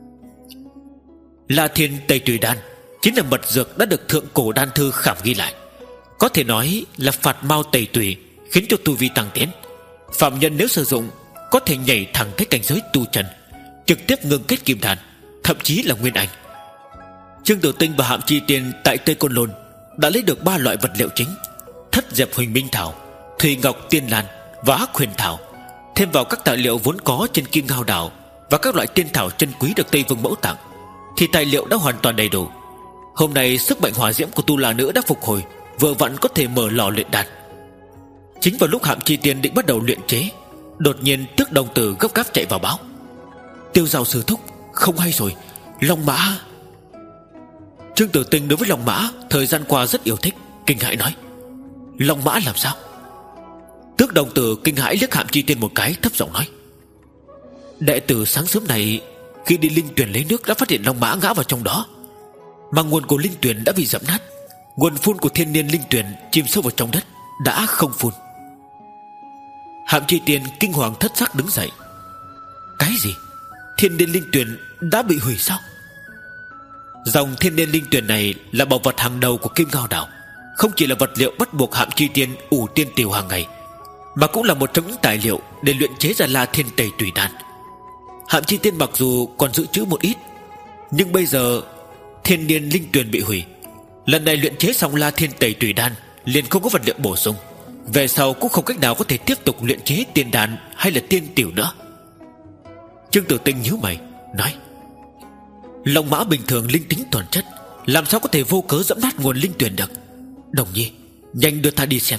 La Thiên Tẩy Tùy Đan chính là mật dược đã được thượng cổ đan thư khảm ghi lại, có thể nói là phạt mau tẩy tùy, khiến cho tu vi tăng tiến. Phạm nhân nếu sử dụng có thể nhảy thẳng tới cảnh giới tu chân, trực tiếp ngưng kết kim đan, thậm chí là nguyên anh. Trương Tử Tinh và Hạm Chi Tiên tại Tây Côn Lôn đã lấy được ba loại vật liệu chính: Thất Diệp Huỳnh Minh Thảo, Thùy Ngọc Tiên Lan và Hắc Huyền Thảo, thêm vào các tài liệu vốn có trên Kim Ngao Đảo và các loại tiên thảo chân quý được Tây Vương Mẫu tặng, thì tài liệu đã hoàn toàn đầy đủ. Hôm nay sức mạnh hỏa diễm của Tu La Nữ đã phục hồi, vừa vặn có thể mở lò luyện đan. Chính vào lúc Hạm Chi Tiên định bắt đầu luyện chế, đột nhiên Tước Đồng Tử gấp gáp chạy vào báo: Tiêu Giao sư thúc, không hay rồi, Long Mã. Trương Tử Tinh đối với Long Mã thời gian qua rất yêu thích, kinh hãi nói: Long Mã làm sao? Tước Đồng Tử kinh hãi liếc Hạm Chi Tiên một cái, thấp giọng nói: Đệ tử sáng sớm này khi đi linh tuyển lấy nước đã phát hiện Long Mã ngã vào trong đó, mà nguồn của linh tuyển đã bị dẫm nát. Nguồn phun của thiên niên linh tuyển chìm sâu vào trong đất, đã không phun. Hạm Chi Tiên kinh hoàng thất sắc đứng dậy: Cái gì? Thiên niên linh tuyển đã bị hủy sao? Dòng thiên niên linh tuyển này là bảo vật hàng đầu của Kim Ngao Đảo, không chỉ là vật liệu bắt buộc Hạm Chi Tiên ủ tiên tiểu hàng ngày, mà cũng là một trong những tài liệu để luyện chế ra La Thiên Tẩy Tùy Đan. Hạm Chi Tiên mặc dù còn dự trữ một ít, nhưng bây giờ thiên niên linh tuyển bị hủy, lần này luyện chế xong La Thiên Tẩy Tùy Đan liền không có vật liệu bổ sung, về sau cũng không cách nào có thể tiếp tục luyện chế tiên đan hay là tiên tiểu nữa. Trương Tử Tinh nhíu mày nói: Long Mã bình thường linh tính toàn chất, làm sao có thể vô cớ dẫm nát nguồn linh tuyển được? Đồng Nhi, nhanh đưa ta đi xem.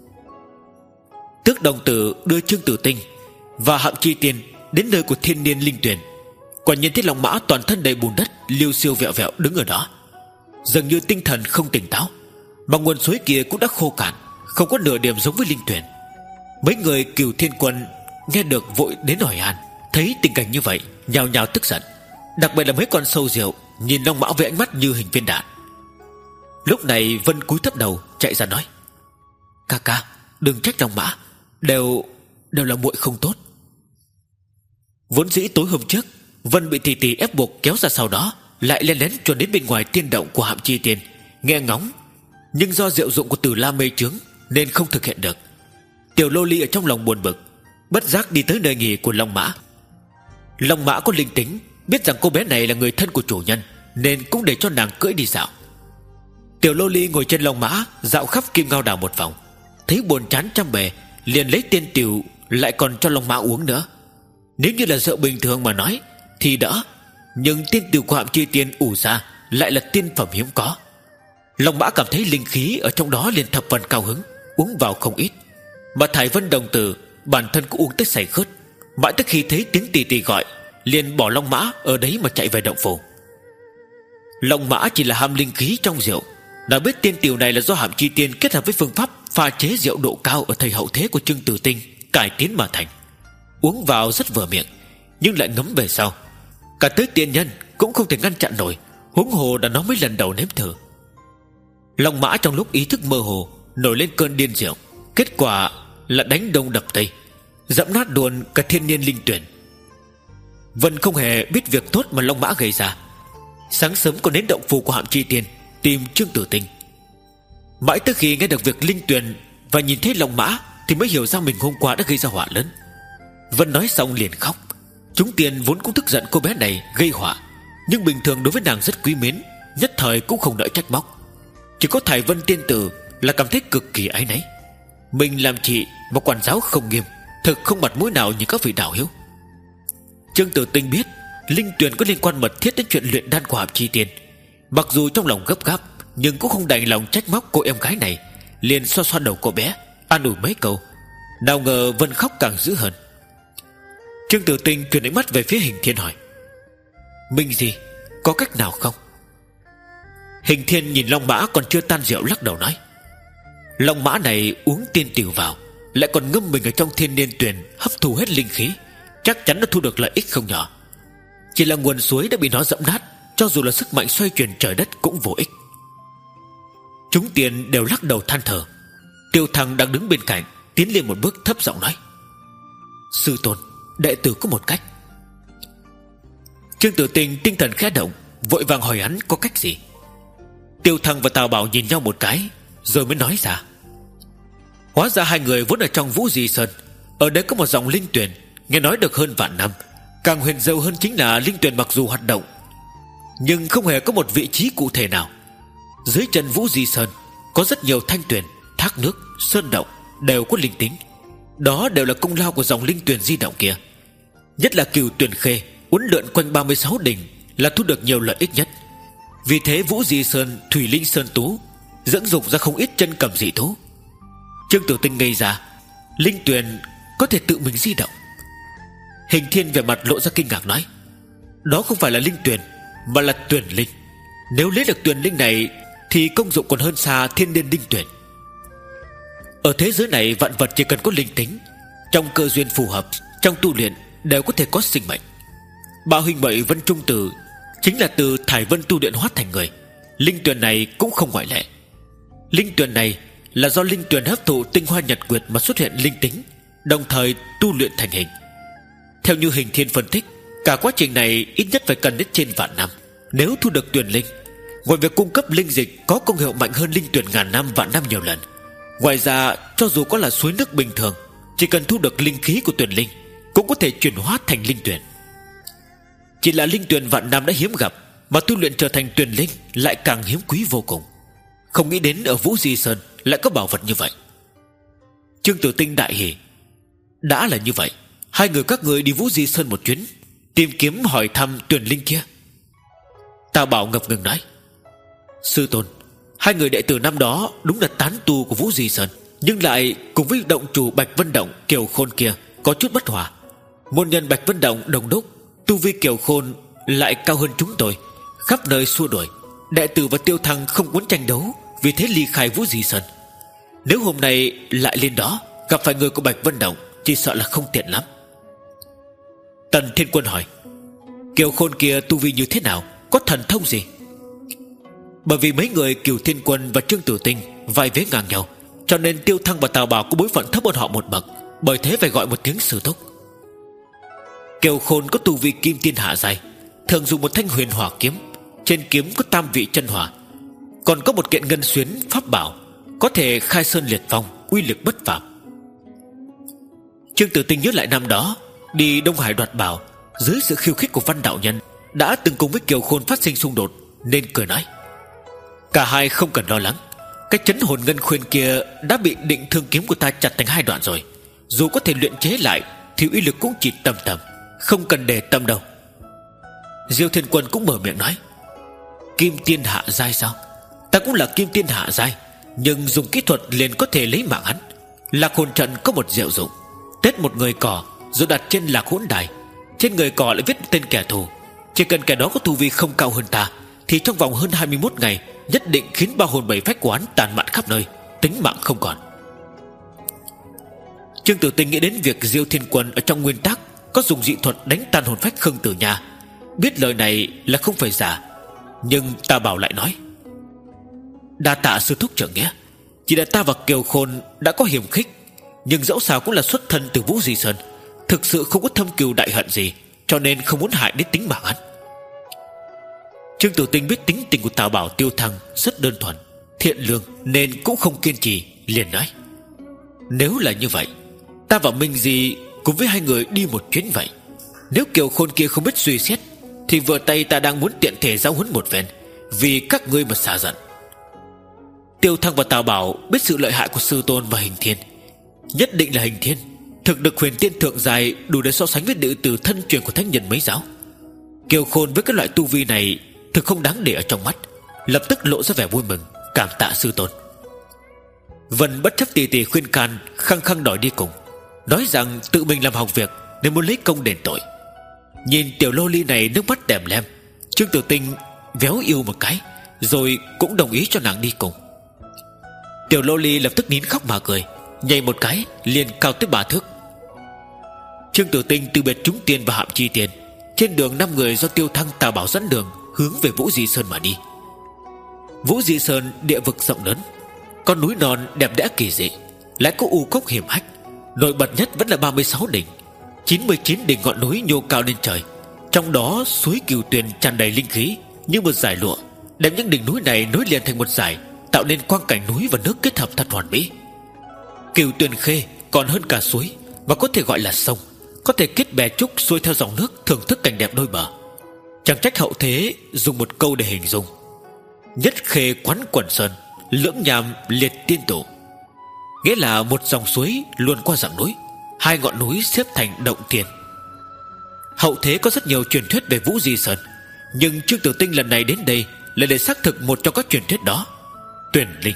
Tước Đồng Tử đưa Trương Tử Tinh và Hạm Chi Tiên đến nơi của thiên niên linh tuyển. Quả nhiên thấy Long Mã toàn thân đầy bùn đất, liêu xiêu vẹo vẹo đứng ở đó, dường như tinh thần không tỉnh táo, mà nguồn suối kia cũng đã khô cạn, không có nửa điểm giống với linh tuyển. Mấy người Cửu Thiên Quân nghe được vội đến hỏi han, thấy tình cảnh như vậy nhào nhào tức giận, đặc biệt là mấy con sâu rượu nhìn Long Mã với ánh mắt như hình viên đạn. Lúc này Vân cúi thấp đầu chạy ra nói: Ca ca, đừng trách Long Mã, đều đều là muội không tốt. Vốn dĩ tối hôm trước Vân bị tỷ tỷ ép buộc kéo ra, sau đó lại len lén cho đến bên ngoài tiên động của Hạm Chi Tiên nghe ngóng, nhưng do diệu dụng của Tử La mê chướng nên không thực hiện được. Tiểu lô ly ở trong lòng buồn bực, bất giác đi tới nơi nghỉ của Long Mã. Long Mã có linh tính, biết rằng cô bé này là người thân của chủ nhân, nên cũng để cho nàng cưỡi đi dạo. Tiểu lô ly ngồi trên Long Mã dạo khắp Kim Ngao Đảo một vòng, thấy buồn chán trăm bề, liền lấy tiên tiểu lại còn cho Long Mã uống nữa. Nếu như là rượu bình thường mà nói thì đỡ, nhưng tiên tiểu của Hạm Chi Tiên ủ ra lại là tiên phẩm hiếm có. Long Mã cảm thấy linh khí ở trong đó liền thập phần cao hứng, uống vào không ít. Mà Thải Vân đồng tử bản thân cũng uống tới say khướt, mãi tới khi thấy tiếng tì tì gọi liền bỏ Long Mã ở đấy mà chạy về động phủ. Long Mã chỉ là ham linh khí trong rượu, đã biết tiên tiểu này là do Hạm Chi Tiên kết hợp với phương pháp pha chế rượu độ cao ở thời hậu thế của Trương Tử Tinh cải tiến mà thành. Uống vào rất vừa miệng, nhưng lại ngấm về sau, cả tới tiên nhân cũng không thể ngăn chặn nổi, huống hồ đã nó mới lần đầu nếm thử. Long Mã trong lúc ý thức mơ hồ nổi lên cơn điên rượu, kết quả là đánh đông đập tây, dẫm nát luôn cả thiên niên linh tuyển. Vân không hề biết việc tốt mà Long Mã gây ra, sáng sớm còn đến động phủ của Hạm Chi Tiên tìm Trương Tử Tinh. Mãi tới khi nghe được việc linh tuyển và nhìn thấy Long Mã thì mới hiểu ra mình hôm qua đã gây ra họa lớn. Vân nói xong liền khóc. Chúng tiên vốn cũng tức giận cô bé này gây họa, nhưng bình thường đối với nàng rất quý mến, nhất thời cũng không nỡ trách móc. Chỉ có Thải Vân tiên tử là cảm thấy cực kỳ áy náy. Mình làm chị mà quản giáo không nghiêm, thực không mặt mũi nào như các vị đạo hiếu. Trương Tử Tinh biết linh tuyển có liên quan mật thiết đến chuyện luyện đan của Hạm Chi Tiên, mặc dù trong lòng gấp gáp, nhưng cũng không đành lòng trách móc cô em gái này, liền xoa xoa đầu cô bé, an ủi mấy câu. Nào ngờ Vân khóc càng dữ hơn. Trương Tử Tinh chuyển ánh mắt về phía Hình Thiên hỏi: Minh gì, có cách nào không? Hình Thiên nhìn Long Mã còn chưa tan rượu, lắc đầu nói: Long Mã này uống tiên tiểu vào, lại còn ngâm mình ở trong thiên niên tuyền, hấp thu hết linh khí, chắc chắn nó thu được lợi ích không nhỏ. Chỉ là nguồn suối đã bị nó dẫm nát, cho dù là sức mạnh xoay chuyển trời đất cũng vô ích. Chúng tiền đều lắc đầu than thở. Tiêu Thăng đang đứng bên cạnh tiến lên một bước, thấp giọng nói: Sư tôn, đệ tử có một cách. Trương Tử Tinh tinh thần khẽ động, vội vàng hỏi hắn có cách gì. Tiêu Thăng và Tào Bảo nhìn nhau một cái, rồi mới nói ra: Hóa ra hai người vốn ở trong Vũ Di Sơn. Ở đây có một dòng linh tuyền, nghe nói được hơn vạn năm. Càng huyền diệu hơn chính là linh tuyền mặc dù hoạt động, nhưng không hề có một vị trí cụ thể nào. Dưới chân Vũ Di Sơn có rất nhiều thanh tuyền, thác nước, sơn động đều có linh tính. Đó đều là công lao của dòng linh tuyền di động kia. Nhất là Cửu Tuyền Khê uốn lượn quanh ba mươi sáu đỉnh là thu được nhiều lợi ích nhất. Vì thế Vũ Di Sơn, Thủy Linh Sơn Tú dẫn dục ra không ít chân cầm dị thú. Trương Tử Tinh ngây ra, linh tuyền có thể tự mình di động. Hình Thiên về mặt lộ ra kinh ngạc nói: Đó không phải là linh tuyền, mà là tuyền linh. Nếu lấy được tuyền linh này thì công dụng còn hơn xa thiên niên linh tuyền. Ở thế giới này vạn vật chỉ cần có linh tính, trong cơ duyên phù hợp, trong tu luyện đều có thể có sinh mệnh. Ba huynh muội Vân Trung Tử chính là từ thải vân tu luyện hóa thành người, linh tuyền này cũng không ngoại lệ. Linh tuyền này là do linh tuyền hấp thụ tinh hoa nhật nguyệt mà xuất hiện linh tính, đồng thời tu luyện thành hình. Theo như Hình Thiên phân tích, cả quá trình này ít nhất phải cần đến trên vạn năm. Nếu thu được tuyền linh, ngoài việc cung cấp linh dịch có công hiệu mạnh hơn linh tuyền ngàn năm vạn năm nhiều lần, ngoài ra cho dù có là suối nước bình thường, chỉ cần thu được linh khí của tuyền linh cũng có thể chuyển hóa thành linh tuyền. Chỉ là linh tuyền vạn năm đã hiếm gặp, mà tu luyện trở thành tuyền linh lại càng hiếm quý vô cùng. Không nghĩ đến ở Vũ Di Sơn lại có bảo vật như vậy. Trương Tử Tinh đại hỉ: Đã là như vậy, hai người các người đi Vũ Di Sơn một chuyến, tìm kiếm hỏi thăm tuyền linh kia. Tào Bảo ngập ngừng nói: Sư tôn, hai người đệ tử năm đó đúng là tán tu của Vũ Di Sơn, nhưng lại cùng với động chủ Bạch Vân Động Kiều Khôn kia có chút bất hòa. Môn nhân Bạch Vân Động đồng đúc, tu vi Kiều Khôn lại cao hơn chúng tôi, khắp nơi xua đuổi. Đệ tử và Tiêu Thăng không muốn tranh đấu, vì thế ly khai Vũ Di Sơn. Nếu hôm nay lại lên đó gặp phải người của Bạch Vân Động, chỉ sợ là không tiện lắm. Tần Thiên Quân hỏi: Kiều Khôn kia tu vi như thế nào, có thần thông gì? Bởi vì mấy người Kiều Thiên Quân và Trương Tử Tinh vai vế ngang nhau, cho nên Tiêu Thăng và Tào Bảo có bối phận thấp hơn họ một bậc, bởi thế phải gọi một tiếng sư thúc. Kiều Khôn có tu vi kim tiên hạ giai, thường dùng một thanh huyền hỏa kiếm, trên kiếm có tam vị chân hỏa, còn có một kiện ngân xuyến pháp bảo, có thể khai sơn liệt phong, uy lực bất phàm. Trương Tử Tinh nhớ lại năm đó đi Đông Hải đoạt bảo, dưới sự khiêu khích của Văn đạo nhân, đã từng cùng với Kiều Khôn phát sinh xung đột, nên cười nói: Cả hai không cần lo lắng, cái chấn hồn ngân khuyên kia đã bị định thương kiếm của ta chặt thành hai đoạn rồi. Dù có thể luyện chế lại thì uy lực cũng chỉ tầm tầm, không cần để tâm đâu. Diêu Thiên Quân cũng mở miệng nói: Kim tiên hạ giai sao? Ta cũng là kim tiên hạ giai, nhưng dùng kỹ thuật liền có thể lấy mạng hắn. Lạc hồn trận có một diệu dụng, tết một người cỏ rồi đặt trên lạc hồn đài, trên người cỏ lại viết tên kẻ thù. Chỉ cần kẻ đó có tu vi không cao hơn ta, thì trong vòng hơn hai mươi mốt ngày nhất định khiến ba hồn bảy phách của hắn tàn mạn khắp nơi, tính mạng không còn. Trương Tử Tinh nghĩ đến việc Diêu Thiên Quân ở trong nguyên tắc có dùng dị thuật đánh tan hồn phách Khương Tử Nha, biết lời này là không phải giả. Nhưng Tào Bảo lại nói: Đa tạ sư thúc trưởng nghĩa, chỉ là ta và Kiều Khôn đã có hiềm khích, nhưng dẫu sao cũng là xuất thân từ Vũ Di Sơn, thực sự không có thâm cừu đại hận gì, cho nên không muốn hại đến tính mạng hắn. Trương Tử Tinh biết tính tình của Tào Bảo Tiêu Thăng rất đơn thuần, thiện lương, nên cũng không kiên trì, liền nói: Nếu là như vậy, ta và Minh Di cùng với hai người đi một chuyến vậy. Nếu Kiều Khôn kia không biết suy xét, thì vừa tay ta đang muốn tiện thể giáo huấn một phen, vì các ngươi mà xả giận. Tiêu Thăng và Tào Bảo biết sự lợi hại của sư tôn và Hình Thiên. Nhất định là Hình Thiên thực lực huyền tiên thượng dài, đủ để so sánh với đệ tử thân truyền của thánh nhân mấy giáo. Kiều Khôn với cái loại tu vi này thực không đáng để ở trong mắt, lập tức lộ ra vẻ vui mừng, cảm tạ sư tôn. Vân bất chấp tỉ tỉ khuyên can, khăng khăng đòi đi cùng, nói rằng tự mình làm hỏng việc nên muốn lấy công đền tội. Nhìn tiểu lô ly này nước mắt đèm lem, Trương Tử Tinh véo yêu một cái, rồi cũng đồng ý cho nàng đi cùng. Tiểu lô ly lập tức nín khóc mà cười, nhảy một cái liền cao tới ba thước. Trương Tử Tinh từ biệt chúng tiên và Hạm Chi Tiên. Trên đường năm người do Tiêu Thăng, Tào Bảo dẫn đường, hướng về Vũ Di Sơn mà đi. Vũ Di Sơn địa vực rộng lớn, con núi non đẹp đẽ kỳ dị, lại có u cốc hiểm hách. Nổi bật nhất vẫn là ba mươi sáu đỉnh, chín mươi chín đỉnh ngọn núi nhô cao lên trời. Trong đó suối Cửu Tuyền tràn đầy linh khí như một dải lụa, đem những đỉnh núi này nối liền thành một dải, tạo nên quang cảnh núi và nước kết hợp thật hoàn mỹ. Cửu Tuyền khê còn hơn cả suối, và có thể gọi là sông, có thể kết bè trúc xuôi theo dòng nước, thưởng thức cảnh đẹp đôi bờ. Chẳng trách hậu thế dùng một câu để hình dung: nhất khê quán quần sơn, lưỡng nham liệt tiên tổ. Nghĩa là một dòng suối luồn qua dặm núi, hai ngọn núi xếp thành động tiên. Hậu thế có rất nhiều truyền thuyết về Vũ Di Sơn, nhưng Trương Tử Tinh lần này đến đây là để xác thực một trong các truyền thuyết đó, Tuyền Linh.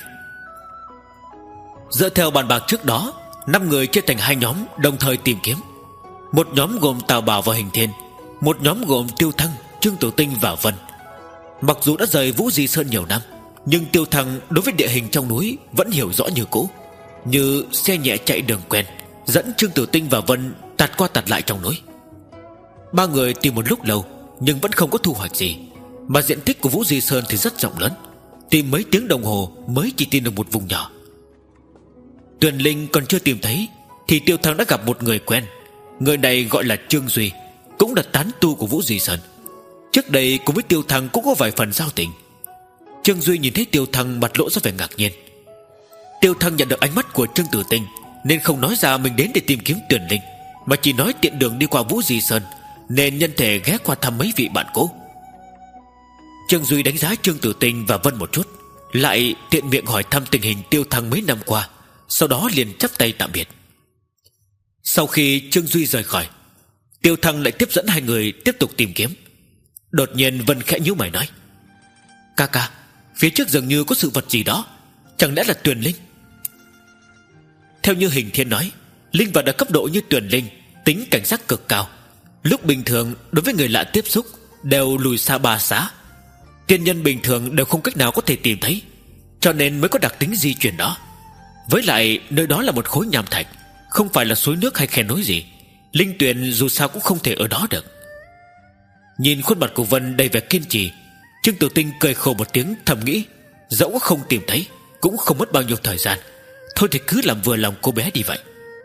Dựa theo bàn bạc trước đó, năm người chia thành hai nhóm đồng thời tìm kiếm. Một nhóm gồm Tào Bảo và Hình Thiên, một nhóm gồm Tiêu Thăng, Trương Tử Tinh và Vân. Mặc dù đã rời Vũ Di Sơn nhiều năm, nhưng Tiêu Thăng đối với địa hình trong núi vẫn hiểu rõ như cũ, như xe nhẹ chạy đường quen, dẫn Trương Tử Tinh và Vân tạt qua tạt lại trong núi. Ba người tìm một lúc lâu nhưng vẫn không có thu hoạch gì, mà diện tích của Vũ Di Sơn thì rất rộng lớn, tìm mấy tiếng đồng hồ mới chỉ tìm được một vùng nhỏ. Tuyền Linh còn chưa tìm thấy thì Tiêu Thăng đã gặp một người quen. Người này gọi là Trương Duy, cũng là tán tu của Vũ Di Sơn. Trước đây cùng với Tiêu Thăng cũng có vài phần giao tình. Trương Duy nhìn thấy Tiêu Thăng mặt lộ ra vẻ ngạc nhiên. Tiêu Thăng nhận được ánh mắt của Trương Tử Tinh nên không nói ra mình đến để tìm kiếm Tuyền Linh, mà chỉ nói tiện đường đi qua Vũ Di Sơn nên nhân thể ghé qua thăm mấy vị bạn cũ. Trương Duy đánh giá Trương Tử Tinh và Vân một chút, lại tiện miệng hỏi thăm tình hình Tiêu Thăng mấy năm qua, sau đó liền chắp tay tạm biệt. Sau khi Trương Duy rời khỏi, Tiêu Thăng lại tiếp dẫn hai người tiếp tục tìm kiếm. Đột nhiên Vân khẽ nhíu mày nói: Ca ca, phía trước dường như có sự vật gì đó, chẳng lẽ là Tuyền Linh? Theo như Hình Thiên nói, linh vật ở cấp độ như Tuyền Linh tính cảnh giác cực cao, lúc bình thường đối với người lạ tiếp xúc đều lùi xa ba xá. Tiên nhân bình thường đều không cách nào có thể tìm thấy, cho nên mới có đặc tính di chuyển đó. Với lại nơi đó là một khối nham thạch, không phải là suối nước hay khe núi gì, linh tuyền dù sao cũng không thể ở đó được. Nhìn khuôn mặt của Vân đầy vẻ kiên trì, Trương Tử Tinh cười khổ một tiếng, thầm nghĩ dẫu không tìm thấy cũng không mất bao nhiêu thời gian, thôi thì cứ làm vừa lòng cô bé đi vậy.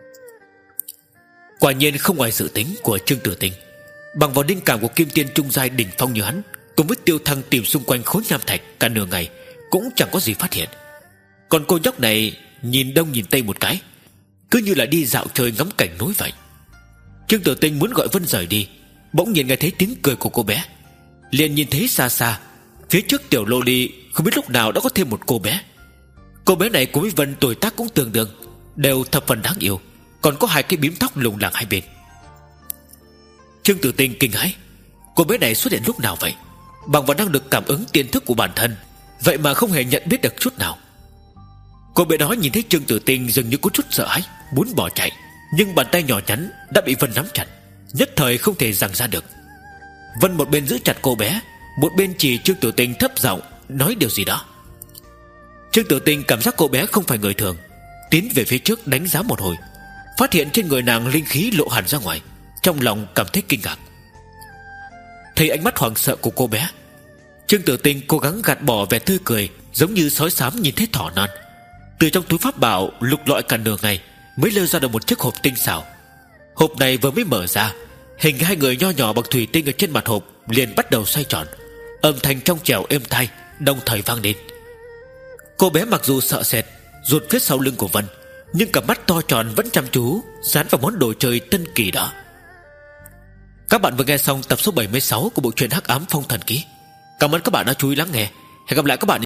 Quả nhiên không ngoài dự tính của Trương Tử Tinh, bằng vào linh cảm của kim tiên trung giai đỉnh phong như hắn, cùng với Tiêu Thăng tìm xung quanh khối nham thạch cả nửa ngày cũng chẳng có gì phát hiện. Còn cô nhóc này nhìn đông nhìn tây một cái, cứ như là đi dạo chơi ngắm cảnh núi vậy. Trương Tử Tinh muốn gọi Vân rời đi, bỗng nhiên nghe thấy tiếng cười của cô bé, liền nhìn thấy xa xa phía trước tiểu lô ly không biết lúc nào đã có thêm một cô bé. Cô bé này cùng với Vân tuổi tác cũng tương đương, đều thập phần đáng yêu, còn có hai cái bím tóc lủng lẳng hai bên. Trương Tử Tinh kinh hãi, cô bé này xuất hiện lúc nào vậy? Bằng vào năng lực cảm ứng tiên thức của bản thân, vậy mà không hề nhận biết được chút nào. Cô bé đó nhìn thấy Trương Tử Tinh dường như có chút sợ hãi, muốn bỏ chạy, nhưng bàn tay nhỏ nhắn đã bị Vân nắm chặt, nhất thời không thể giằng ra được. Vân một bên giữ chặt cô bé, một bên chỉ Trương Tử Tinh thấp giọng nói điều gì đó. Trương Tử Tinh cảm giác cô bé không phải người thường, tiến về phía trước đánh giá một hồi, phát hiện trên người nàng linh khí lộ hẳn ra ngoài, trong lòng cảm thấy kinh ngạc. Thấy ánh mắt hoảng sợ của cô bé, Trương Tử Tinh cố gắng gạt bỏ vẻ tươi cười, giống như sói xám nhìn thấy thỏ non. Từ trong túi pháp bảo lục lọi cả nửa ngày mới lơ ra được một chiếc hộp tinh xảo. Hộp này vừa mới mở ra, hình hai người nho nhỏ bằng thủy tinh ở trên mặt hộp liền bắt đầu xoay tròn, âm thanh trong trẻo êm tai đồng thời vang lên. Cô bé mặc dù sợ sệt rụt phía sau lưng của Vân, nhưng cặp mắt to tròn vẫn chăm chú dán vào món đồ chơi tân kỳ đó. Các bạn vừa nghe xong tập số bảy mươi sáu của bộ truyện Hắc Ám Phong Thần Ký. Cảm ơn các bạn đã chú ý lắng nghe. Hẹn gặp lại các bạn